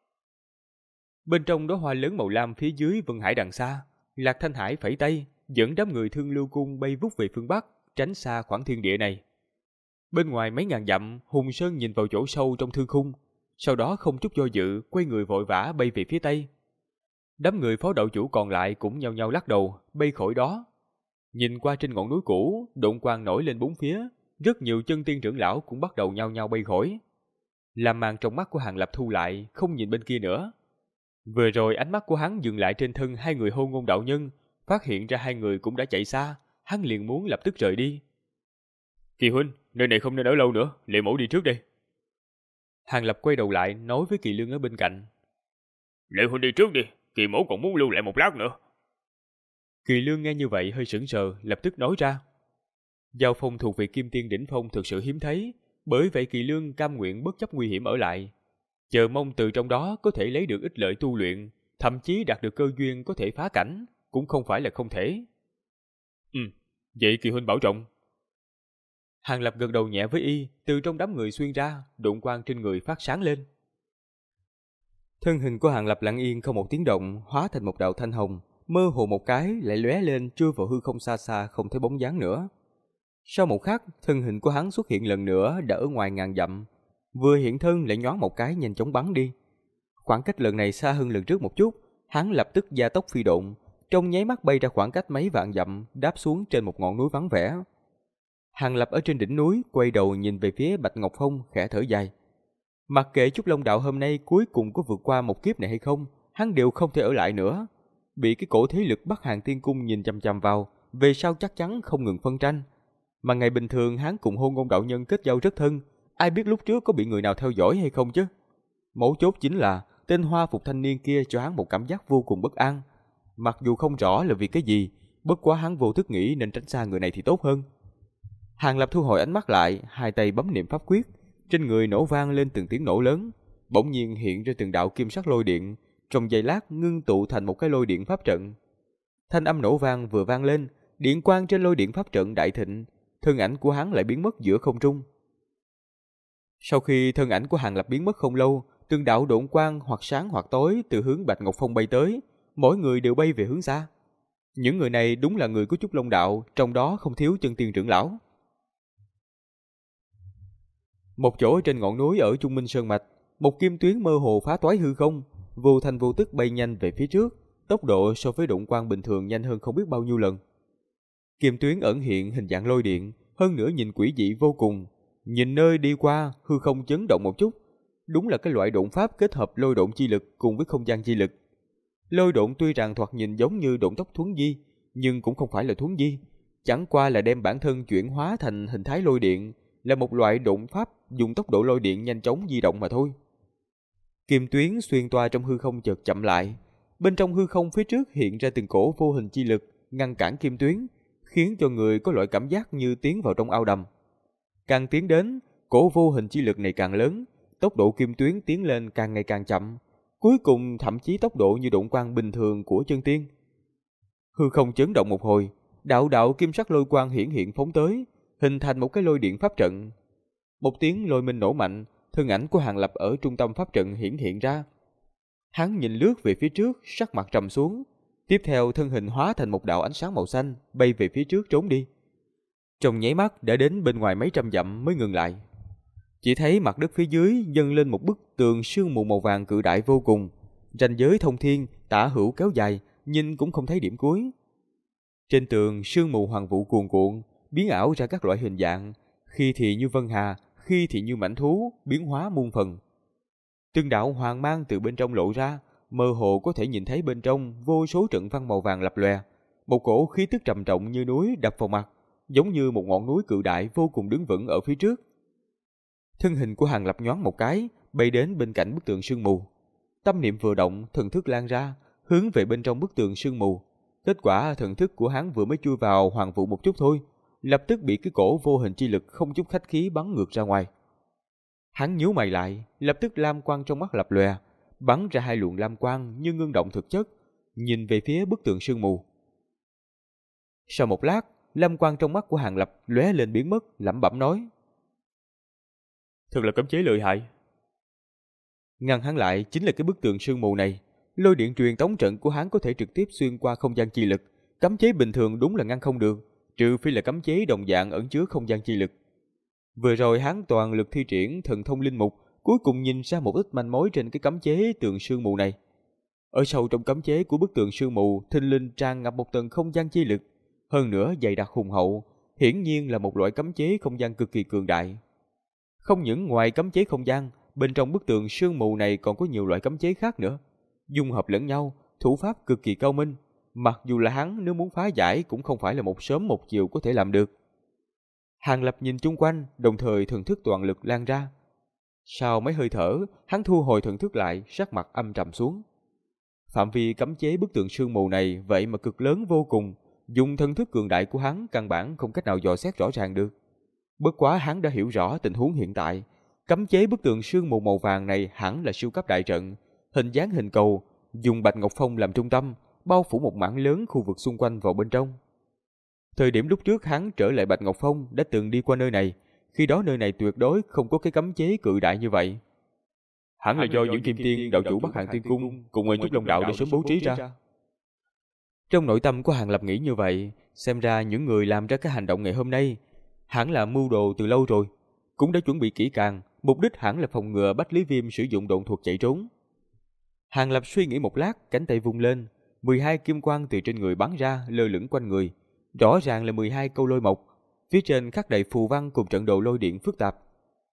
Bên trong đóa hoa lớn màu lam phía dưới Vân Hải đằng xa, Lạc Thanh Hải phẩy tay, dẫn đám người Thương Lưu Cung bay vút về phương Bắc, tránh xa khoảng thiên địa này. Bên ngoài mấy ngàn dặm, Hùng Sơn nhìn vào chỗ sâu trong thương khung, sau đó không chút do dự, quay người vội vã bay về phía Tây. Đám người phó đạo chủ còn lại cũng nhao nhao lắc đầu, bay khỏi đó. Nhìn qua trên ngọn núi cũ, độn quang nổi lên bốn phía, rất nhiều chân tiên trưởng lão cũng bắt đầu nhao nhao bay khỏi. Làm màn trong mắt của Hàng Lập thu lại, không nhìn bên kia nữa. Vừa rồi ánh mắt của hắn dừng lại trên thân hai người Hôn Ngôn đạo nhân, phát hiện ra hai người cũng đã chạy xa, hắn liền muốn lập tức rời đi. Kỳ huynh, nơi này không nên ở lâu nữa, Lệ Mẫu đi trước đây. Hàng Lập quay đầu lại nói với Kỳ Lương ở bên cạnh. Lệ huynh đi trước đi, Kỳ mẫu còn muốn lưu lại một lát nữa. Kỳ Lương nghe như vậy hơi sững sờ, lập tức nói ra. Giao phong thuộc về Kim Tiên đỉnh phong thực sự hiếm thấy, bởi vậy Kỳ Lương cam nguyện bất chấp nguy hiểm ở lại, chờ mong từ trong đó có thể lấy được ích lợi tu luyện, thậm chí đạt được cơ duyên có thể phá cảnh, cũng không phải là không thể. Vậy Kỳ huynh bảo trọng. Hàng Lập gật đầu nhẹ với y, từ trong đám người xuyên ra, độn quang trên người phát sáng lên. Thân hình của Hàng Lập lặng yên không một tiếng động, hóa thành một đạo thanh hồng, mơ hồ một cái lại lóe lên chui vào hư không xa xa không thấy bóng dáng nữa. Sau một khắc, thân hình của hắn xuất hiện lần nữa đã ở ngoài ngàn dặm, vừa hiện thân lại nhoáng một cái nhanh chóng bắn đi. Khoảng cách lần này xa hơn lần trước một chút, hắn lập tức gia tốc phi độn, trong nháy mắt bay ra khoảng cách mấy vạn dặm, đáp xuống trên một ngọn núi vắng vẻ. Hàng Lập ở trên đỉnh núi, quay đầu nhìn về phía Bạch Ngọc Phong, khẽ thở dài. Mặc kệ Trúc Long Đạo hôm nay cuối cùng có vượt qua một kiếp này hay không, hắn đều không thể ở lại nữa. Bị cái cổ thế lực Bắc Hàng Tiên Cung nhìn chằm chằm vào, về sau chắc chắn không ngừng phân tranh. Mà ngày bình thường hắn cùng Hôn Ngôn đạo nhân kết giao rất thân, ai biết lúc trước có bị người nào theo dõi hay không chứ. Mấu chốt chính là tên hoa phục thanh niên kia cho hắn một cảm giác vô cùng bất an. Mặc dù không rõ là vì cái gì, bất quá hắn vô thức nghĩ nên tránh xa người này thì tốt hơn. Hàng Lập thu hồi ánh mắt lại, hai tay bấm niệm pháp quyết, trên người nổ vang lên từng tiếng nổ lớn, bỗng nhiên hiện ra từng đạo kim sắc lôi điện, trong giây lát ngưng tụ thành một cái lôi điện pháp trận. Thanh âm nổ vang vừa vang lên, điện quang trên lôi điện pháp trận đại thịnh, thân ảnh của hắn lại biến mất giữa không trung. Sau khi thân ảnh của Hàng Lập biến mất không lâu, từng đạo độn quang hoặc sáng hoặc tối từ hướng Bạch Ngọc Phong bay tới, mỗi người đều bay về hướng xa. Những người này đúng là người của Trúc Long Đạo, trong đó không thiếu chân tiên trưởng lão. Một chỗ trên ngọn núi ở Trung Minh Sơn Mạch, một kim tuyến mơ hồ phá toái hư không, vô thành vô tức bay nhanh về phía trước, tốc độ so với độn quang bình thường nhanh hơn không biết bao nhiêu lần. Kim tuyến ẩn hiện hình dạng lôi điện, hơn nữa nhìn quỷ dị vô cùng, nhìn nơi đi qua hư không chấn động một chút, đúng là cái loại độn pháp kết hợp lôi độn chi lực cùng với không gian chi lực. Lôi độn tuy rằng thoạt nhìn giống như độn tốc thuấn di, nhưng cũng không phải là thuấn di, chẳng qua là đem bản thân chuyển hóa thành hình thái lôi điện, là một loại độn pháp dùng tốc độ lôi điện nhanh chóng di động mà thôi. Kim tuyến xuyên toa trong hư không chợt chậm lại, bên trong hư không phía trước hiện ra từng cổ vô hình chi lực ngăn cản kim tuyến, khiến cho người có loại cảm giác như tiến vào trong ao đầm. Càng tiến đến, cổ vô hình chi lực này càng lớn, tốc độ kim tuyến tiến lên càng ngày càng chậm, cuối cùng thậm chí tốc độ như độn quang bình thường của chân tiên. Hư không chấn động một hồi, đạo đạo kim sắc lôi quang hiển hiện phóng tới, hình thành một cái lôi điện pháp trận. Một tiếng lôi minh nổ mạnh, thân ảnh của Hàng Lập ở trung tâm pháp trận hiển hiện ra. Hắn nhìn lướt về phía trước, sắc mặt trầm xuống, tiếp theo thân hình hóa thành một đạo ánh sáng màu xanh, bay về phía trước trốn đi. Trong nháy mắt đã đến bên ngoài mấy trăm dặm mới ngừng lại. Chỉ thấy mặt đất phía dưới dâng lên một bức tường sương mù màu vàng cự đại vô cùng, ranh giới thông thiên, tả hữu kéo dài, nhìn cũng không thấy điểm cuối. Trên tường sương mù hoàng vụ cuồn cuộn, biến ảo ra các loại hình dạng, khi thì như vân hà, khi thì như mãnh thú, biến hóa muôn phần. Từng đạo hoàng mang từ bên trong lộ ra, mơ hồ có thể nhìn thấy bên trong vô số trận văn màu vàng lập lòe, một cổ khí tức trầm trọng như núi đập vào mặt, giống như một ngọn núi cự đại vô cùng đứng vững ở phía trước. Thân hình của Hàng Lập nhoáng một cái, bay đến bên cạnh bức tường sương mù. Tâm niệm vừa động, thần thức lan ra, hướng về bên trong bức tường sương mù. Kết quả thần thức của hắn vừa mới chui vào hoàng vụ một chút thôi, lập tức bị cái cổ vô hình chi lực không chút khách khí bắn ngược ra ngoài. Hắn nhíu mày lại, lập tức lam quang trong mắt lập lòe, bắn ra hai luồng lam quang như ngưng động thực chất, nhìn về phía bức tường sương mù. Sau một lát, lâm quang trong mắt của Hàng Lập lóe lên biến mất, lẩm bẩm nói: thật là cấm chế lợi hại. Ngăn hắn lại chính là cái bức tường sương mù này. Lôi điện truyền tống trận của hắn có thể trực tiếp xuyên qua không gian chi lực, cấm chế bình thường đúng là ngăn không được, trừ phi là cấm chế đồng dạng ẩn chứa không gian chi lực. Vừa rồi hắn toàn lực thi triển thần thông linh mục, cuối cùng nhìn ra một ít manh mối trên cái cấm chế tường sương mù này. Ở sâu trong cấm chế của bức tường sương mù, thình lình tràn ngập một tầng không gian chi lực, hơn nữa dày đặc hùng hậu, hiển nhiên là một loại cấm chế không gian cực kỳ cường đại. Không những ngoài cấm chế không gian, bên trong bức tường sương mù này còn có nhiều loại cấm chế khác nữa, dung hợp lẫn nhau, thủ pháp cực kỳ cao minh, mặc dù là hắn nếu muốn phá giải cũng không phải là một sớm một chiều có thể làm được. Hàng Lập nhìn chung quanh, đồng thời thần thức toàn lực lan ra. Sau mấy hơi thở, hắn thu hồi thần thức lại, sắc mặt âm trầm xuống. Phạm vi cấm chế bức tường sương mù này vậy mà cực lớn vô cùng, dùng thần thức cường đại của hắn căn bản không cách nào dò xét rõ ràng được. Bất quá hắn đã hiểu rõ tình huống hiện tại, cấm chế bức tường sương mù màu vàng này hẳn là siêu cấp đại trận, hình dáng hình cầu, dùng Bạch Ngọc Phong làm trung tâm, bao phủ một mảng lớn khu vực xung quanh vào bên trong. Thời điểm lúc trước hắn trở lại Bạch Ngọc Phong đã từng đi qua nơi này, khi đó nơi này tuyệt đối không có cái cấm chế cự đại như vậy. Hẳn là do những kim tiên đạo chủ Bắc Hàng Tiên Cung cùng Nguyên Trúc Long Đạo đã sớm bố trí ra. Trong nội tâm của Hàng Lập nghĩ như vậy, xem ra những người làm ra cái hành động ngày hôm nay hẳn là mưu đồ từ lâu rồi, cũng đã chuẩn bị kỹ càng, mục đích hẳn là phòng ngừa Bách Lý Viêm sử dụng độn thuật chạy trốn. Hàng Lập suy nghĩ một lát, cánh tay vung lên, 12 kim quang từ trên người bắn ra lơ lửng quanh người, rõ ràng là 12 câu lôi mộc, phía trên khắc đầy phù văn cùng trận đồ lôi điện phức tạp.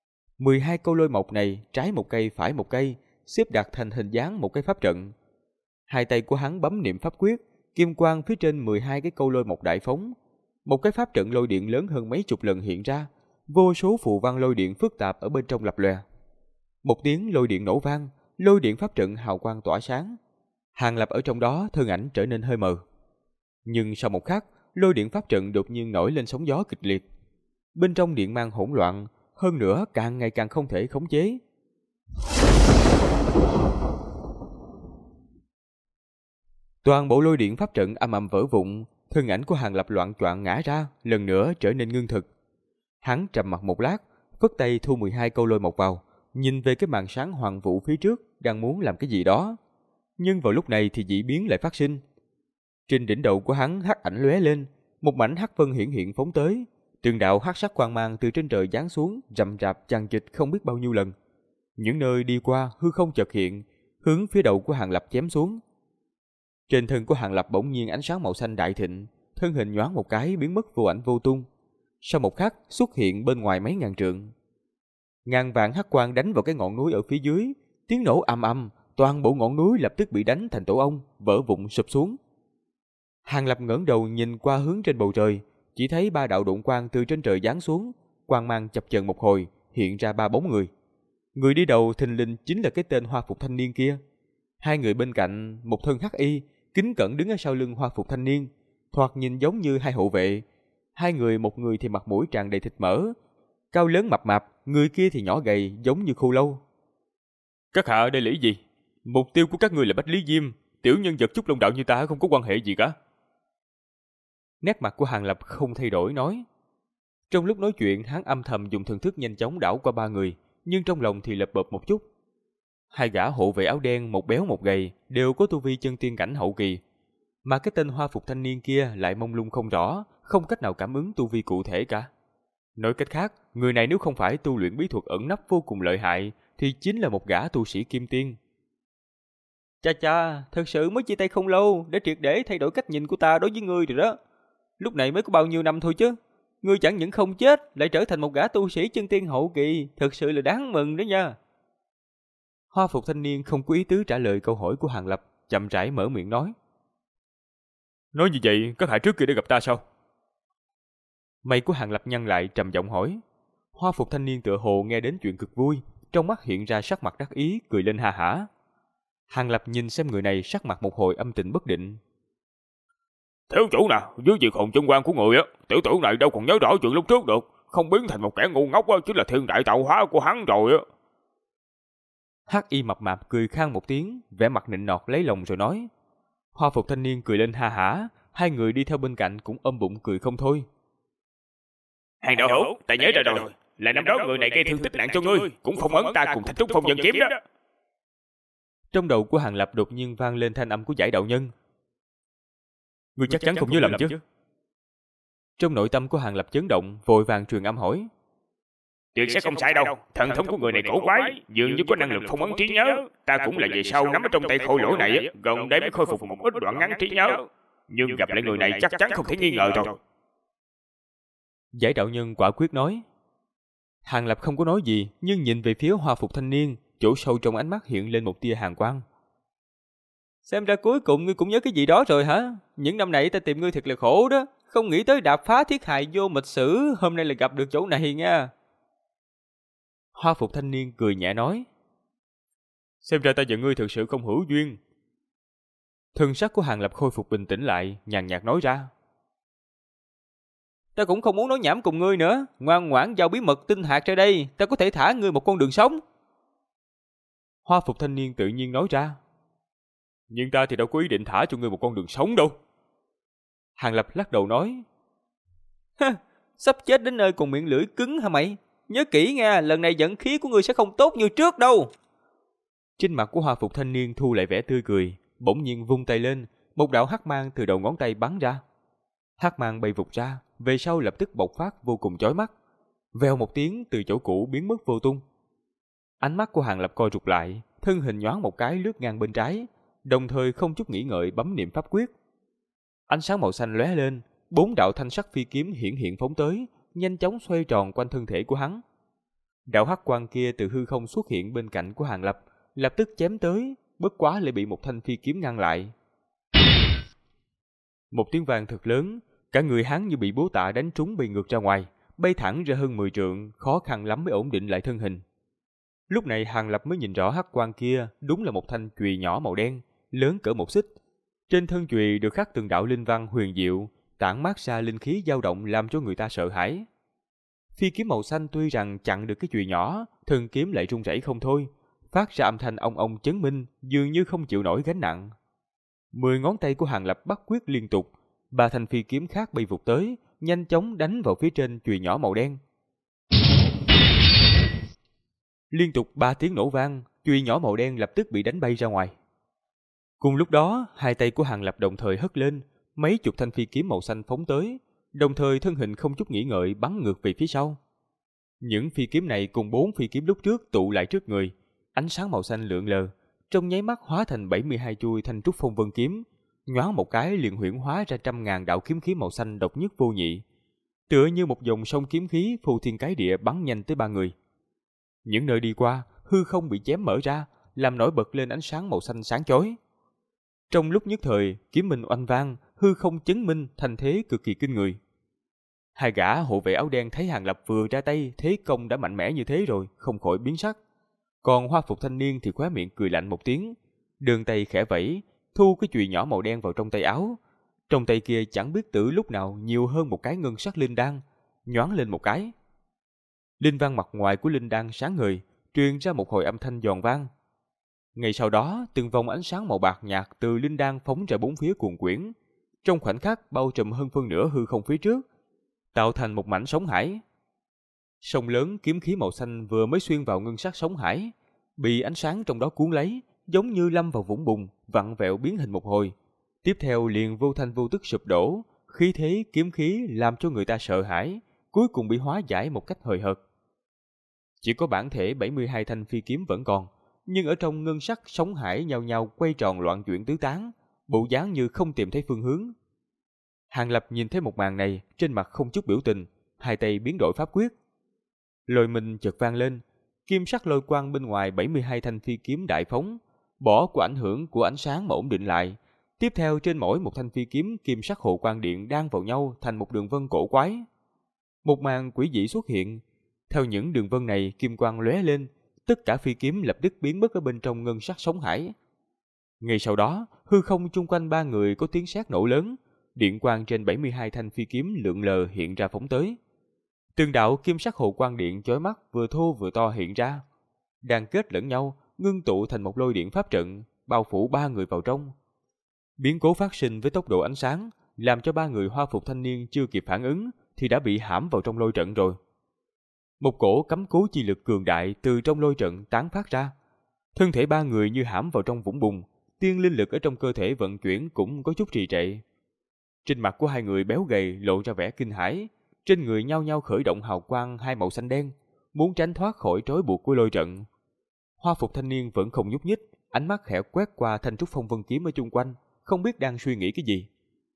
12 câu lôi mộc này trái một cây phải một cây, xếp đặt thành hình dáng một cái pháp trận. Hai tay của hắn bấm niệm pháp quyết, kim quang phía trên 12 cái câu lôi mộc đại phóng, một cái pháp trận lôi điện lớn hơn mấy chục lần hiện ra, vô số phù văn lôi điện phức tạp ở bên trong lập lòe. Một tiếng lôi điện nổ vang, lôi điện pháp trận hào quang tỏa sáng. Hàng Lập ở trong đó thân ảnh trở nên hơi mờ. Nhưng sau một khắc, lôi điện pháp trận đột nhiên nổi lên sóng gió kịch liệt. Bên trong điện mang hỗn loạn, hơn nữa càng ngày càng không thể khống chế. Toàn bộ lôi điện pháp trận ầm ầm vỡ vụn, thân ảnh của Hàng Lập loạn choạng ngã ra, lần nữa trở nên ngưng thực. Hắn trầm mặt một lát, phất tay thu 12 câu lôi mộc vào, nhìn về cái màn sáng hoàng vũ phía trước, đang muốn làm cái gì đó. Nhưng vào lúc này thì dị biến lại phát sinh. Trên đỉnh đầu của hắn hắc ảnh lóe lên, một mảnh hắc vân hiển hiện phóng tới, từng đạo hắc sắc quang mang từ trên trời giáng xuống, rầm rạp chằng chịt không biết bao nhiêu lần. Những nơi đi qua hư không chợt hiện, hướng phía đầu của Hàng Lập chém xuống. Trên thân của Hàng Lập bỗng nhiên ánh sáng màu xanh đại thịnh, thân hình nhoáng một cái biến mất vô ảnh vô tung. Sau một khắc xuất hiện bên ngoài mấy ngàn trượng. Ngàn vạn hắc quang đánh vào cái ngọn núi ở phía dưới, tiếng nổ ầm ầm, toàn bộ ngọn núi lập tức bị đánh thành tổ ong, vỡ vụn sụp xuống. Hàng Lập ngẩng đầu nhìn qua hướng trên bầu trời, chỉ thấy ba đạo độn quang từ trên trời giáng xuống, quang mang chập chờn một hồi, hiện ra ba bóng người. Người đi đầu thình lình chính là cái tên hoa phục thanh niên kia. Hai người bên cạnh, một thân hắc y, kính cẩn đứng ở sau lưng hoa phục thanh niên, thoạt nhìn giống như hai hộ vệ. Hai người, một người thì mặt mũi tràn đầy thịt mỡ, cao lớn mập mạp, người kia thì nhỏ gầy giống như khô lâu. Các hạ đây là ý gì? Mục tiêu của các người là Bách Lý Diêm, tiểu nhân vật Trúc Long Đạo như ta không có quan hệ gì cả. Nét mặt của Hàng Lập không thay đổi nói. Trong lúc nói chuyện, hắn âm thầm dùng thần thức nhanh chóng đảo qua ba người, nhưng trong lòng thì lập bập một chút. Hai gã hộ vệ áo đen, một béo một gầy, đều có tu vi chân tiên cảnh hậu kỳ, mà cái tên hoa phục thanh niên kia lại mông lung không rõ, không cách nào cảm ứng tu vi cụ thể cả. Nói cách khác, người này nếu không phải tu luyện bí thuật ẩn nấp vô cùng lợi hại, thì chính là một gã tu sĩ kim tiên. Chà chà, thật sự mới chia tay không lâu, đã triệt để thay đổi cách nhìn của ta đối với ngươi rồi đó. Lúc này mới có bao nhiêu năm thôi chứ. Ngươi chẳng những không chết, lại trở thành một gã tu sĩ chân tiên hậu kỳ, thật sự là đáng mừng đó nha. Hoa phục thanh niên không có ý tứ trả lời câu hỏi của Hàng Lập, chậm rãi mở miệng nói. Nói như vậy, các hạ trước kia đã gặp ta sao? Mày của Hàng Lập nhăn lại trầm giọng hỏi. Hoa phục thanh niên tựa hồ nghe đến chuyện cực vui, trong mắt hiện ra sắc mặt đắc ý, cười lên ha hả. Hàng Lập nhìn xem người này sắc mặt một hồi âm tình bất định. Thiếu chủ nè, dưới việc hồn chân quan của người á, tiểu tử này đâu còn nhớ rõ chuyện lúc trước được, không biến thành một kẻ ngu ngốc á, chính là thiên đại tạo hóa của hắn rồi á. Hắc y mập mạp cười khang một tiếng, vẻ mặt nịnh nọt lấy lòng rồi nói. Hoa phục thanh niên cười lên ha hả, hai người đi theo bên cạnh cũng ôm bụng cười không thôi. Hàng đạo hữu, ta nhớ ra rồi, là năm đó người này gây thương tích nặng cho ngươi, cũng phong ấn ta cùng Thạch Trúc Phong Vân Kiếm đó. Trong đầu của Hàng Lập đột nhiên vang lên thanh âm của Giải đạo nhân. Ngươi chắc chắn không nhớ lầm chứ? Trong nội tâm của Hàng Lập chấn động, vội vàng truyền âm hỏi. Tuyệt sẽ không sai đâu, thần thông của người này cổ quái, dường như có năng lực phong ấn trí nhớ. Ta cũng là về sau nắm ở trong tay khôi lỗi này, gần đây mới khôi phục một ít đoạn ngắn trí nhớ. Nhưng gặp lại người này chắc chắn không thể nghi ngờ rồi. Giải đạo nhân quả quyết nói. Hàng Lập không có nói gì, nhưng nhìn về phía hoa phục thanh niên, chỗ sâu trong ánh mắt hiện lên một tia hàn quang. Xem ra cuối cùng ngươi cũng nhớ cái gì đó rồi hả? Những năm này ta tìm ngươi thật là khổ đó, không nghĩ tới đạp phá thiết hại vô mịch sử, hôm nay lại gặp được chỗ này nha. Hoa phục thanh niên cười nhẹ nói. Xem ra ta và ngươi thực sự không hữu duyên. Thân sắc của Hàng Lập khôi phục bình tĩnh lại, nhàn nhạt nói ra. Ta cũng không muốn nói nhảm cùng ngươi nữa, ngoan ngoãn giao bí mật tinh hạt ra đây, ta có thể thả ngươi một con đường sống. Hoa phục thanh niên tự nhiên nói ra. Nhưng ta thì đâu có ý định thả cho ngươi một con đường sống đâu. Hàng Lập lắc đầu nói. Sắp chết đến nơi còn miệng lưỡi cứng hả mày? Nhớ kỹ nha, lần này vận khí của ngươi sẽ không tốt như trước đâu. Trên mặt của hoa phục thanh niên thu lại vẻ tươi cười, bỗng nhiên vung tay lên, một đạo hắc mang từ đầu ngón tay bắn ra. Hắc mang bay vụt ra, về sau lập tức bộc phát vô cùng chói mắt. Vèo một tiếng từ chỗ cũ biến mất vô tung. Ánh mắt của Hàng Lập co rụt lại, thân hình nhoáng một cái lướt ngang bên trái, đồng thời không chút nghĩ ngợi bấm niệm pháp quyết. Ánh sáng màu xanh lóe lên, 4 đạo thanh sắc phi kiếm hiển hiện phóng tới, nhanh chóng xoay tròn quanh thân thể của hắn. Đạo hắc quang kia từ hư không xuất hiện bên cạnh của Hàng Lập, lập tức chém tới, bất quá lại bị một thanh phi kiếm ngăn lại. Một tiếng vang thật lớn, cả người hắn như bị búa tạ đánh trúng bay ngược ra ngoài, bay thẳng ra hơn 10 trượng, khó khăn lắm mới ổn định lại thân hình. Lúc này Hàng Lập mới nhìn rõ hắc quang kia đúng là một thanh chùy nhỏ màu đen, lớn cỡ một xích. Trên thân chùy được khắc từng đạo linh văn huyền diệu, tản mát ra linh khí dao động làm cho người ta sợ hãi. Phi kiếm màu xanh tuy rằng chặn được cái chùy nhỏ, thân kiếm lại rung rẩy không thôi, phát ra âm thanh ong ong chấn minh, dường như không chịu nổi gánh nặng. 10 ngón tay của Hàng Lập bắt quyết liên tục, 3 thanh phi kiếm khác bay vụt tới, nhanh chóng đánh vào phía trên chùy nhỏ màu đen. Liên tục 3 tiếng nổ vang, chùy nhỏ màu đen lập tức bị đánh bay ra ngoài. Cùng lúc đó, hai tay của Hàng Lập đồng thời hất lên, mấy chục thanh phi kiếm màu xanh phóng tới, đồng thời thân hình không chút nghĩ ngợi bắn ngược về phía sau. Những phi kiếm này cùng 4 phi kiếm lúc trước tụ lại trước người, ánh sáng màu xanh lượn lờ, trong nháy mắt hóa thành 72 chuôi Thanh Trúc Phong Vân kiếm, nhoáng một cái liền huyễn hóa ra trăm ngàn đạo kiếm khí màu xanh độc nhất vô nhị, tựa như một dòng sông kiếm khí phô thiên cái địa bắn nhanh tới 3 người. Những nơi đi qua, hư không bị chém mở ra, làm nổi bật lên ánh sáng màu xanh sáng chói. Trong lúc nhất thời, kiếm minh oanh vang, hư không chấn minh, thành thế cực kỳ kinh người. Hai gã hộ vệ áo đen thấy Hàng Lập vừa ra tay, thế công đã mạnh mẽ như thế rồi, không khỏi biến sắc. Còn hoa phục thanh niên thì khóe miệng cười lạnh một tiếng, đường tay khẽ vẫy, thu cái chùy nhỏ màu đen vào trong tay áo. Trong tay kia chẳng biết từ lúc nào nhiều hơn một cái ngân sắc linh đan, nhoáng lên một cái. Linh văn mặt ngoài của linh đan sáng ngời, truyền ra một hồi âm thanh giòn vang. Ngay sau đó, từng vòng ánh sáng màu bạc nhạt từ linh đan phóng ra bốn phía cuồn quyển, trong khoảnh khắc bao trùm hơn phân nửa hư không phía trước, tạo thành một mảnh sóng hải. Sông lớn kiếm khí màu xanh vừa mới xuyên vào ngân sắc sóng hải, bị ánh sáng trong đó cuốn lấy, giống như lâm vào vũng bùn, vặn vẹo biến hình một hồi. Tiếp theo liền vô thanh vô tức sụp đổ, khí thế kiếm khí làm cho người ta sợ hãi, cuối cùng bị hóa giải một cách hời hợt. Chỉ có bản thể 72 thanh phi kiếm vẫn còn, nhưng ở trong ngân sắc sóng hải nhao nhao quay tròn loạn chuyển tứ tán, bộ dáng như không tìm thấy phương hướng. Hàng Lập nhìn thấy một màn này, trên mặt không chút biểu tình, hai tay biến đổi pháp quyết. Lôi minh chợt vang lên, kim sắc lôi quang bên ngoài 72 thanh phi kiếm đại phóng, bỏ của ảnh hưởng của ánh sáng mà ổn định lại. Tiếp theo trên mỗi một thanh phi kiếm kim sắc hộ quang điện đan vào nhau thành một đường vân cổ quái. Một màn quỷ dị xuất hiện, theo những đường vân này kim quang lóe lên, tất cả phi kiếm lập tức biến mất ở bên trong ngân sắc sóng hải. Ngay sau đó, hư không chung quanh ba người có tiếng sét nổ lớn, điện quang trên 72 thanh phi kiếm lượn lờ hiện ra phóng tới. Từng đạo kim sắc hộ quang điện chói mắt vừa thô vừa to hiện ra, đan kết lẫn nhau, ngưng tụ thành một lôi điện pháp trận, bao phủ ba người vào trong. Biến cố phát sinh với tốc độ ánh sáng, làm cho ba người hoa phục thanh niên chưa kịp phản ứng thì đã bị hãm vào trong lôi trận rồi. Một cổ cấm cố chi lực cường đại từ trong lôi trận tán phát ra. Thân thể ba người như hãm vào trong vũng bùn, tiên linh lực ở trong cơ thể vận chuyển cũng có chút trì trệ. Trên mặt của hai người béo gầy lộ ra vẻ kinh hãi, trên người nhao nhao khởi động hào quang hai màu xanh đen, muốn tránh thoát khỏi trói buộc của lôi trận. Hoa phục thanh niên vẫn không nhúc nhích, ánh mắt khẽ quét qua thanh trúc phong vân kiếm ở chung quanh, không biết đang suy nghĩ cái gì.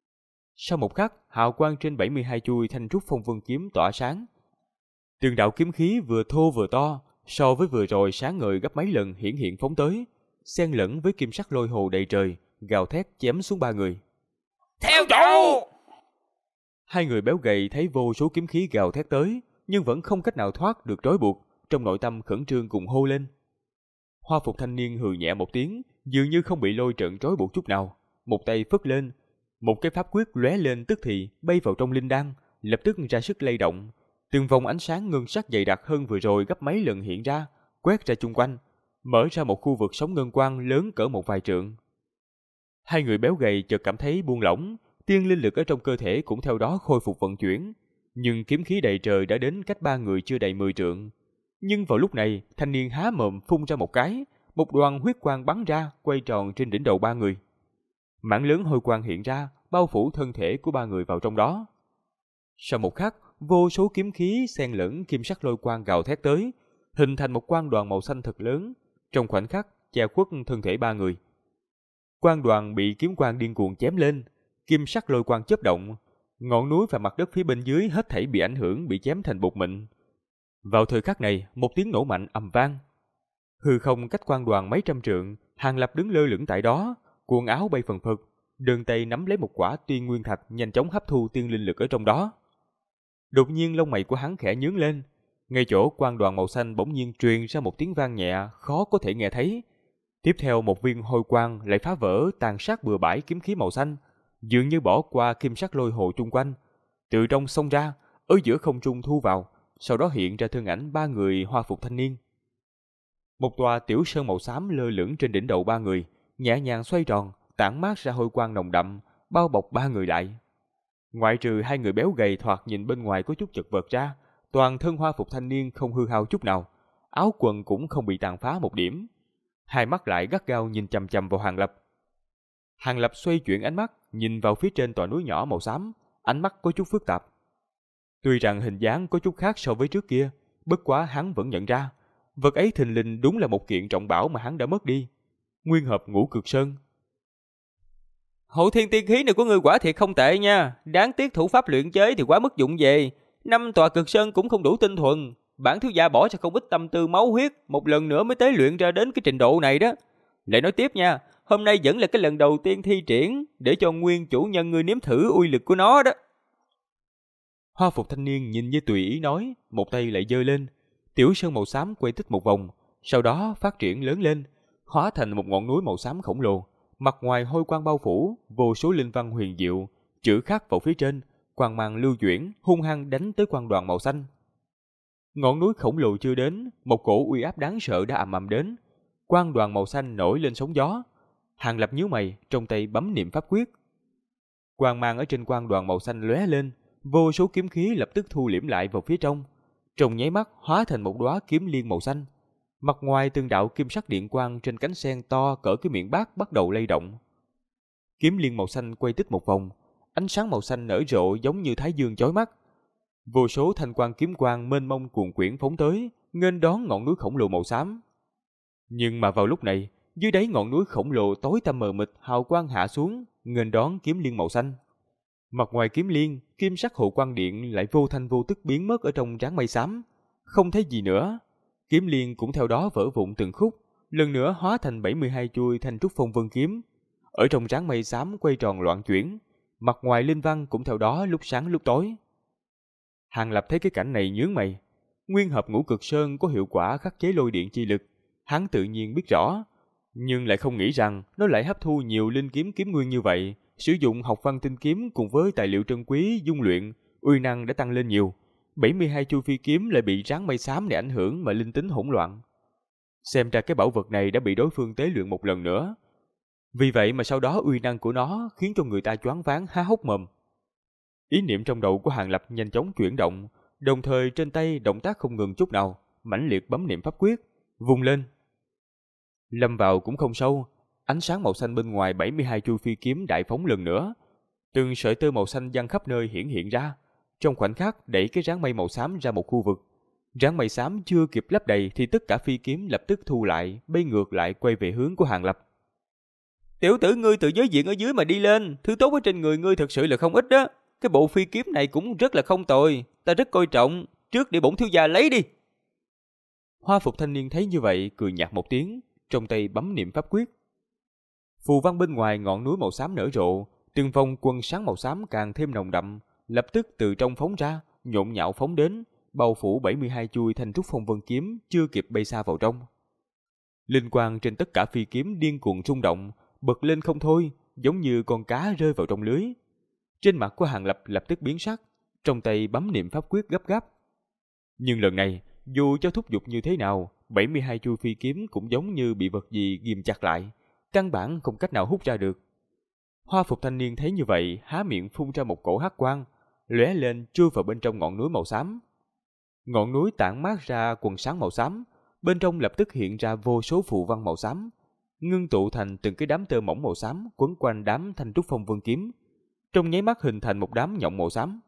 Sau một khắc, hào quang trên 72 chuôi thanh trúc phong vân kiếm tỏa sáng. Từng đạo kiếm khí vừa thô vừa to, so với vừa rồi sáng ngời gấp mấy lần hiển hiện phóng tới, xen lẫn với kim sắc lôi hồ đầy trời, gào thét chém xuống ba người. Theo chủ! Hai người béo gầy thấy vô số kiếm khí gào thét tới, nhưng vẫn không cách nào thoát được trói buộc, trong nội tâm khẩn trương cùng hô lên. Hoa phục thanh niên hừ nhẹ một tiếng, dường như không bị lôi trận trói buộc chút nào, một tay phất lên, một cái pháp quyết lóe lên tức thì bay vào trong linh đan, lập tức ra sức lay động. Từng vòng ánh sáng ngân sắc dày đặc hơn vừa rồi gấp mấy lần hiện ra, quét ra chung quanh, mở ra một khu vực sóng ngân quang lớn cỡ một vài trượng. Hai người béo gầy chợt cảm thấy buông lỏng, tiên linh lực ở trong cơ thể cũng theo đó khôi phục vận chuyển, nhưng kiếm khí đầy trời đã đến cách ba người chưa đầy 10 trượng. Nhưng vào lúc này, thanh niên há mồm phun ra một cái, một đoàn huyết quang bắn ra, quay tròn trên đỉnh đầu ba người. Mảng lớn hôi quang hiện ra, bao phủ thân thể của ba người vào trong đó. Sau một khắc, vô số kiếm khí xen lẫn kim sắc lôi quang gào thét tới, hình thành một quang đoàn màu xanh thật lớn, trong khoảnh khắc che khuất thân thể ba người. Quang đoàn bị kiếm quang điên cuồng chém lên, kim sắc lôi quang chớp động, ngọn núi và mặt đất phía bên dưới hết thảy bị ảnh hưởng, bị chém thành bột mịn. Vào thời khắc này, một tiếng nổ mạnh ầm vang. Hư không cách quang đoàn mấy trăm trượng, Hàng Lập đứng lơ lửng tại đó, quần áo bay phần phật, đơn tay nắm lấy một quả tiên nguyên thạch nhanh chóng hấp thu tiên linh lực ở trong đó. Đột nhiên lông mày của hắn khẽ nhướng lên, ngay chỗ quang đoàn màu xanh bỗng nhiên truyền ra một tiếng vang nhẹ khó có thể nghe thấy. Tiếp theo một viên hôi quang lại phá vỡ tàn sát bừa bãi kiếm khí màu xanh, dường như bỏ qua kim sắc lôi hồ chung quanh, từ trong xông ra, ở giữa không trung thu vào, sau đó hiện ra thân ảnh ba người hoa phục thanh niên. Một tòa tiểu sơn màu xám lơ lửng trên đỉnh đầu ba người, nhẹ nhàng xoay tròn, tản mát ra hôi quang nồng đậm, bao bọc ba người lại. Ngoại trừ hai người béo gầy thoạt nhìn bên ngoài có chút chật vật ra, toàn thân hoa phục thanh niên không hư hao chút nào, áo quần cũng không bị tàn phá một điểm. Hai mắt lại gắt gao nhìn chằm chằm vào Hàng Lập. Hàng Lập xoay chuyển ánh mắt, nhìn vào phía trên tòa núi nhỏ màu xám, ánh mắt có chút phức tạp. Tuy rằng hình dáng có chút khác so với trước kia, bất quá hắn vẫn nhận ra, vật ấy thình lình đúng là một kiện trọng bảo mà hắn đã mất đi. Nguyên hợp Ngũ Cực Sơn. Hậu thiên tiên khí này của ngươi quả thiệt không tệ nha, đáng tiếc thủ pháp luyện chế thì quá mức dụng về. 5 tòa cực sơn cũng không đủ tinh thuần, bản thiếu gia bỏ ra không ít tâm tư máu huyết, một lần nữa mới tế luyện ra đến cái trình độ này đó. Lại nói tiếp nha, hôm nay vẫn là cái lần đầu tiên thi triển, để cho nguyên chủ nhân ngươi nếm thử uy lực của nó đó. Hoa phục thanh niên nhìn như tùy ý nói, một tay lại giơ lên, tiểu sơn màu xám quay tích một vòng, sau đó phát triển lớn lên, hóa thành một ngọn núi màu xám khổng lồ, mặt ngoài hôi quang bao phủ, vô số linh văn huyền diệu, chữ khắc vào phía trên, quang mang lưu chuyển, hung hăng đánh tới quang đoàn màu xanh. Ngọn núi khổng lồ chưa đến, một cổ uy áp đáng sợ đã ầm ầm đến, quang đoàn màu xanh nổi lên sóng gió. Hàng Lập nhíu mày, trong tay bấm niệm pháp quyết. Quang mang ở trên quang đoàn màu xanh lóe lên, vô số kiếm khí lập tức thu liễm lại vào phía trong nháy mắt hóa thành một đóa kiếm liên màu xanh. Mặt ngoài từng đạo kim sắc điện quang trên cánh sen to cỡ cái miệng bát bắt đầu lay động. Kiếm liên màu xanh quay tích một vòng, ánh sáng màu xanh nở rộ giống như thái dương chói mắt. Vô số thanh quang kiếm quang mênh mông cuồn quyển phóng tới, nghênh đón ngọn núi khổng lồ màu xám. Nhưng mà vào lúc này, dưới đáy ngọn núi khổng lồ tối tăm mờ mịt, hào quang hạ xuống, nghênh đón kiếm liên màu xanh. Mặt ngoài kiếm liên, kim sắc hộ quang điện lại vô thanh vô tức biến mất ở trong trán mây xám, không thấy gì nữa. Kiếm liên cũng theo đó vỡ vụn từng khúc, lần nữa hóa thành 72 chuôi thanh trúc phong vân kiếm. Ở trong trán mây xám quay tròn loạn chuyển, mặt ngoài linh văn cũng theo đó lúc sáng lúc tối. Hàng Lập thấy cái cảnh này nhướng mày. Nguyên hợp Ngũ Cực Sơn có hiệu quả khắc chế lôi điện chi lực, hắn tự nhiên biết rõ, nhưng lại không nghĩ rằng nó lại hấp thu nhiều linh kiếm kiếm nguyên như vậy. Sử dụng học văn tinh kiếm cùng với tài liệu trân quý dung luyện, uy năng đã tăng lên nhiều. 72 chu phi kiếm lại bị ráng mây xám này ảnh hưởng mà linh tính hỗn loạn. Xem ra cái bảo vật này đã bị đối phương tế luyện một lần nữa. Vì vậy mà sau đó uy năng của nó khiến cho người ta choáng váng há hốc mồm. Ý niệm trong đầu của Hàng Lập nhanh chóng chuyển động, đồng thời trên tay động tác không ngừng chút nào, mãnh liệt bấm niệm pháp quyết, vung lên. Lâm vào cũng không sâu, ánh sáng màu xanh bên ngoài 72 chuôi phi kiếm đại phóng lần nữa. Từng sợi tơ màu xanh giăng khắp nơi hiện ra, trong khoảnh khắc đẩy cái ráng mây màu xám ra một khu vực. Ráng mây xám chưa kịp lấp đầy thì tất cả phi kiếm lập tức thu lại, bay ngược lại quay về hướng của Hàng Lập. Tiểu tử ngươi từ giới diện ở dưới mà đi lên, thứ tốt ở trên người ngươi thật sự là không ít đó. Cái bộ phi kiếm này cũng rất là không tồi, ta rất coi trọng, trước để bổn thiếu gia lấy đi. Hoa phục thanh niên thấy như vậy cười nhạt một tiếng, trong tay bấm niệm pháp quyết. Phù văn bên ngoài ngọn núi màu xám nở rộ, từng vòng quần sáng màu xám càng thêm nồng đậm, lập tức từ trong phóng ra, nhộn nhạo phóng đến, bao phủ 72 chuôi thanh trúc phong vân kiếm chưa kịp bay xa vào trong. Linh quang trên tất cả phi kiếm điên cuồng rung động, bật lên không thôi, giống như con cá rơi vào trong lưới. Trên mặt của Hàng Lập lập tức biến sắc, trong tay bấm niệm pháp quyết gấp gáp. Nhưng lần này, dù cho thúc giục như thế nào, 72 chuôi phi kiếm cũng giống như bị vật gì ghim chặt lại, căn bản không cách nào hút ra được. Hoa phục thanh niên thấy như vậy, há miệng phun ra một cổ hắc quang, lóe lên chui vào bên trong ngọn núi màu xám. Ngọn núi tản mát ra quần sáng màu xám, bên trong lập tức hiện ra vô số phù văn màu xám, ngưng tụ thành từng cái đám tơ mỏng màu xám quấn quanh đám thanh trúc phong vân kiếm, trong nháy mắt hình thành một đám nhộng màu xám.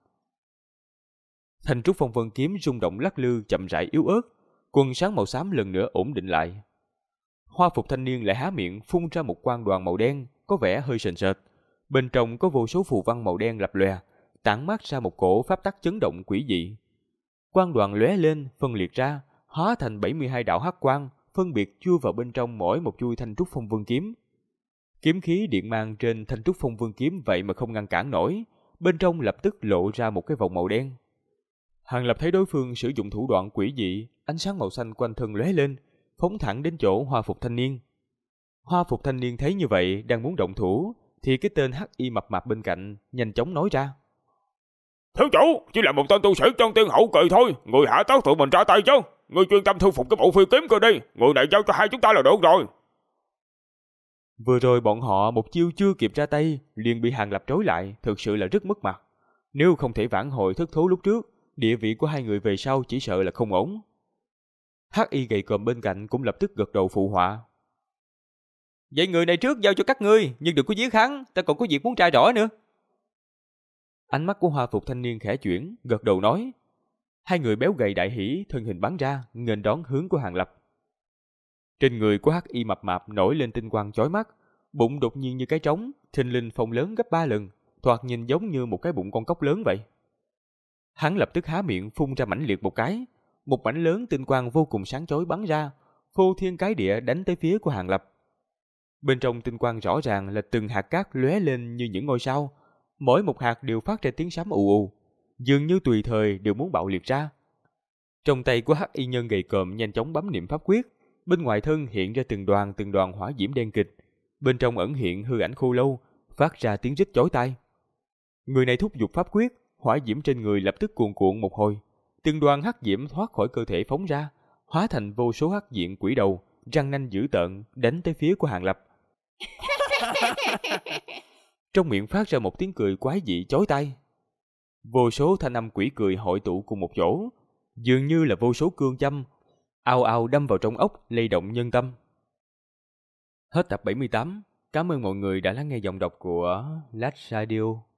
Thanh trúc phong vân kiếm rung động lắc lư chậm rãi yếu ớt, quần sáng màu xám lần nữa ổn định lại. Hoa phục thanh niên lại há miệng phun ra một quang đoàn màu đen, có vẻ hơi sền sệt. Bên trong có vô số phù văn màu đen lập lòe, tản mát ra một cổ pháp tắc chấn động quỷ dị. Quang đoàn lóe lên, phân liệt ra, hóa thành 72 đạo hắc quang, phân biệt chui vào bên trong mỗi một chuôi thanh trúc phong vân kiếm. Kiếm khí điện mang trên thanh trúc phong vân kiếm vậy mà không ngăn cản nổi, bên trong lập tức lộ ra một cái vòng màu đen. Hàng Lập thấy đối phương sử dụng thủ đoạn quỷ dị, ánh sáng màu xanh quanh thân lóe lên, phóng thẳng đến chỗ Hoa phục thanh niên. Hoa phục thanh niên thấy như vậy, đang muốn động thủ, thì cái tên hắc y mập mạp bên cạnh nhanh chóng nói ra: Thiếu chủ, chỉ là một tên tu sĩ trong tiên hậu kỳ thôi, người hạ tất tự mình ra tay chứ. Người chuyên tâm thu phục cái bộ phi kiếm cơ đi, người này giao cho hai chúng ta là được rồi. Vừa rồi bọn họ một chiêu chưa kịp ra tay, liền bị Hàng Lập trói lại, thực sự là rất mất mặt. Nếu không thể vãn hồi thất thố lúc trước, địa vị của hai người về sau chỉ sợ là không ổn. Hắc y gầy còm bên cạnh cũng lập tức gật đầu phụ họa. Vậy người này trước giao cho các ngươi, nhưng đừng có giết hắn, ta còn có việc muốn tra rõ nữa. Ánh mắt của Hoa phục thanh niên khẽ chuyển, gật đầu nói. Hai người béo gầy đại hỉ, thân hình bắn ra, nghênh đón hướng của Hàng Lập. Trên người của hắc y mập mạp nổi lên tinh quang chói mắt, bụng đột nhiên như cái trống, thình lình phồng lớn gấp 3 lần, thoạt nhìn giống như một cái bụng con cóc lớn vậy. Hắn lập tức há miệng phun ra mãnh liệt một cái, một mảnh lớn tinh quang vô cùng sáng chói bắn ra, phô thiên cái địa đánh tới phía của Hàng Lập. Bên trong tinh quang rõ ràng là từng hạt cát lóe lên như những ngôi sao, mỗi một hạt đều phát ra tiếng sấm ù ù, dường như tùy thời đều muốn bạo liệt ra. Trong tay của hắc y nhân gầy còm nhanh chóng bấm niệm pháp quyết, bên ngoài thân hiện ra từng đoàn hỏa diễm đen kịch, bên trong ẩn hiện hư ảnh khô lâu, phát ra tiếng rít chói tai. Người này thúc giục pháp quyết, hỏa diễm trên người lập tức cuồn cuộn một hồi, từng đoàn hắc diễm thoát khỏi cơ thể phóng ra, hóa thành vô số hắc diện quỷ đầu, răng nanh dữ tợn đánh tới phía của Hàng Lập. Trong miệng phát ra một tiếng cười quái dị chói tai. Vô số thanh âm quỷ cười hội tụ cùng một chỗ, dường như là vô số cương châm, ào ào đâm vào trong ốc, lay động nhân tâm. Hết tập 78. Cảm ơn mọi người đã lắng nghe giọng đọc của Lách Radio.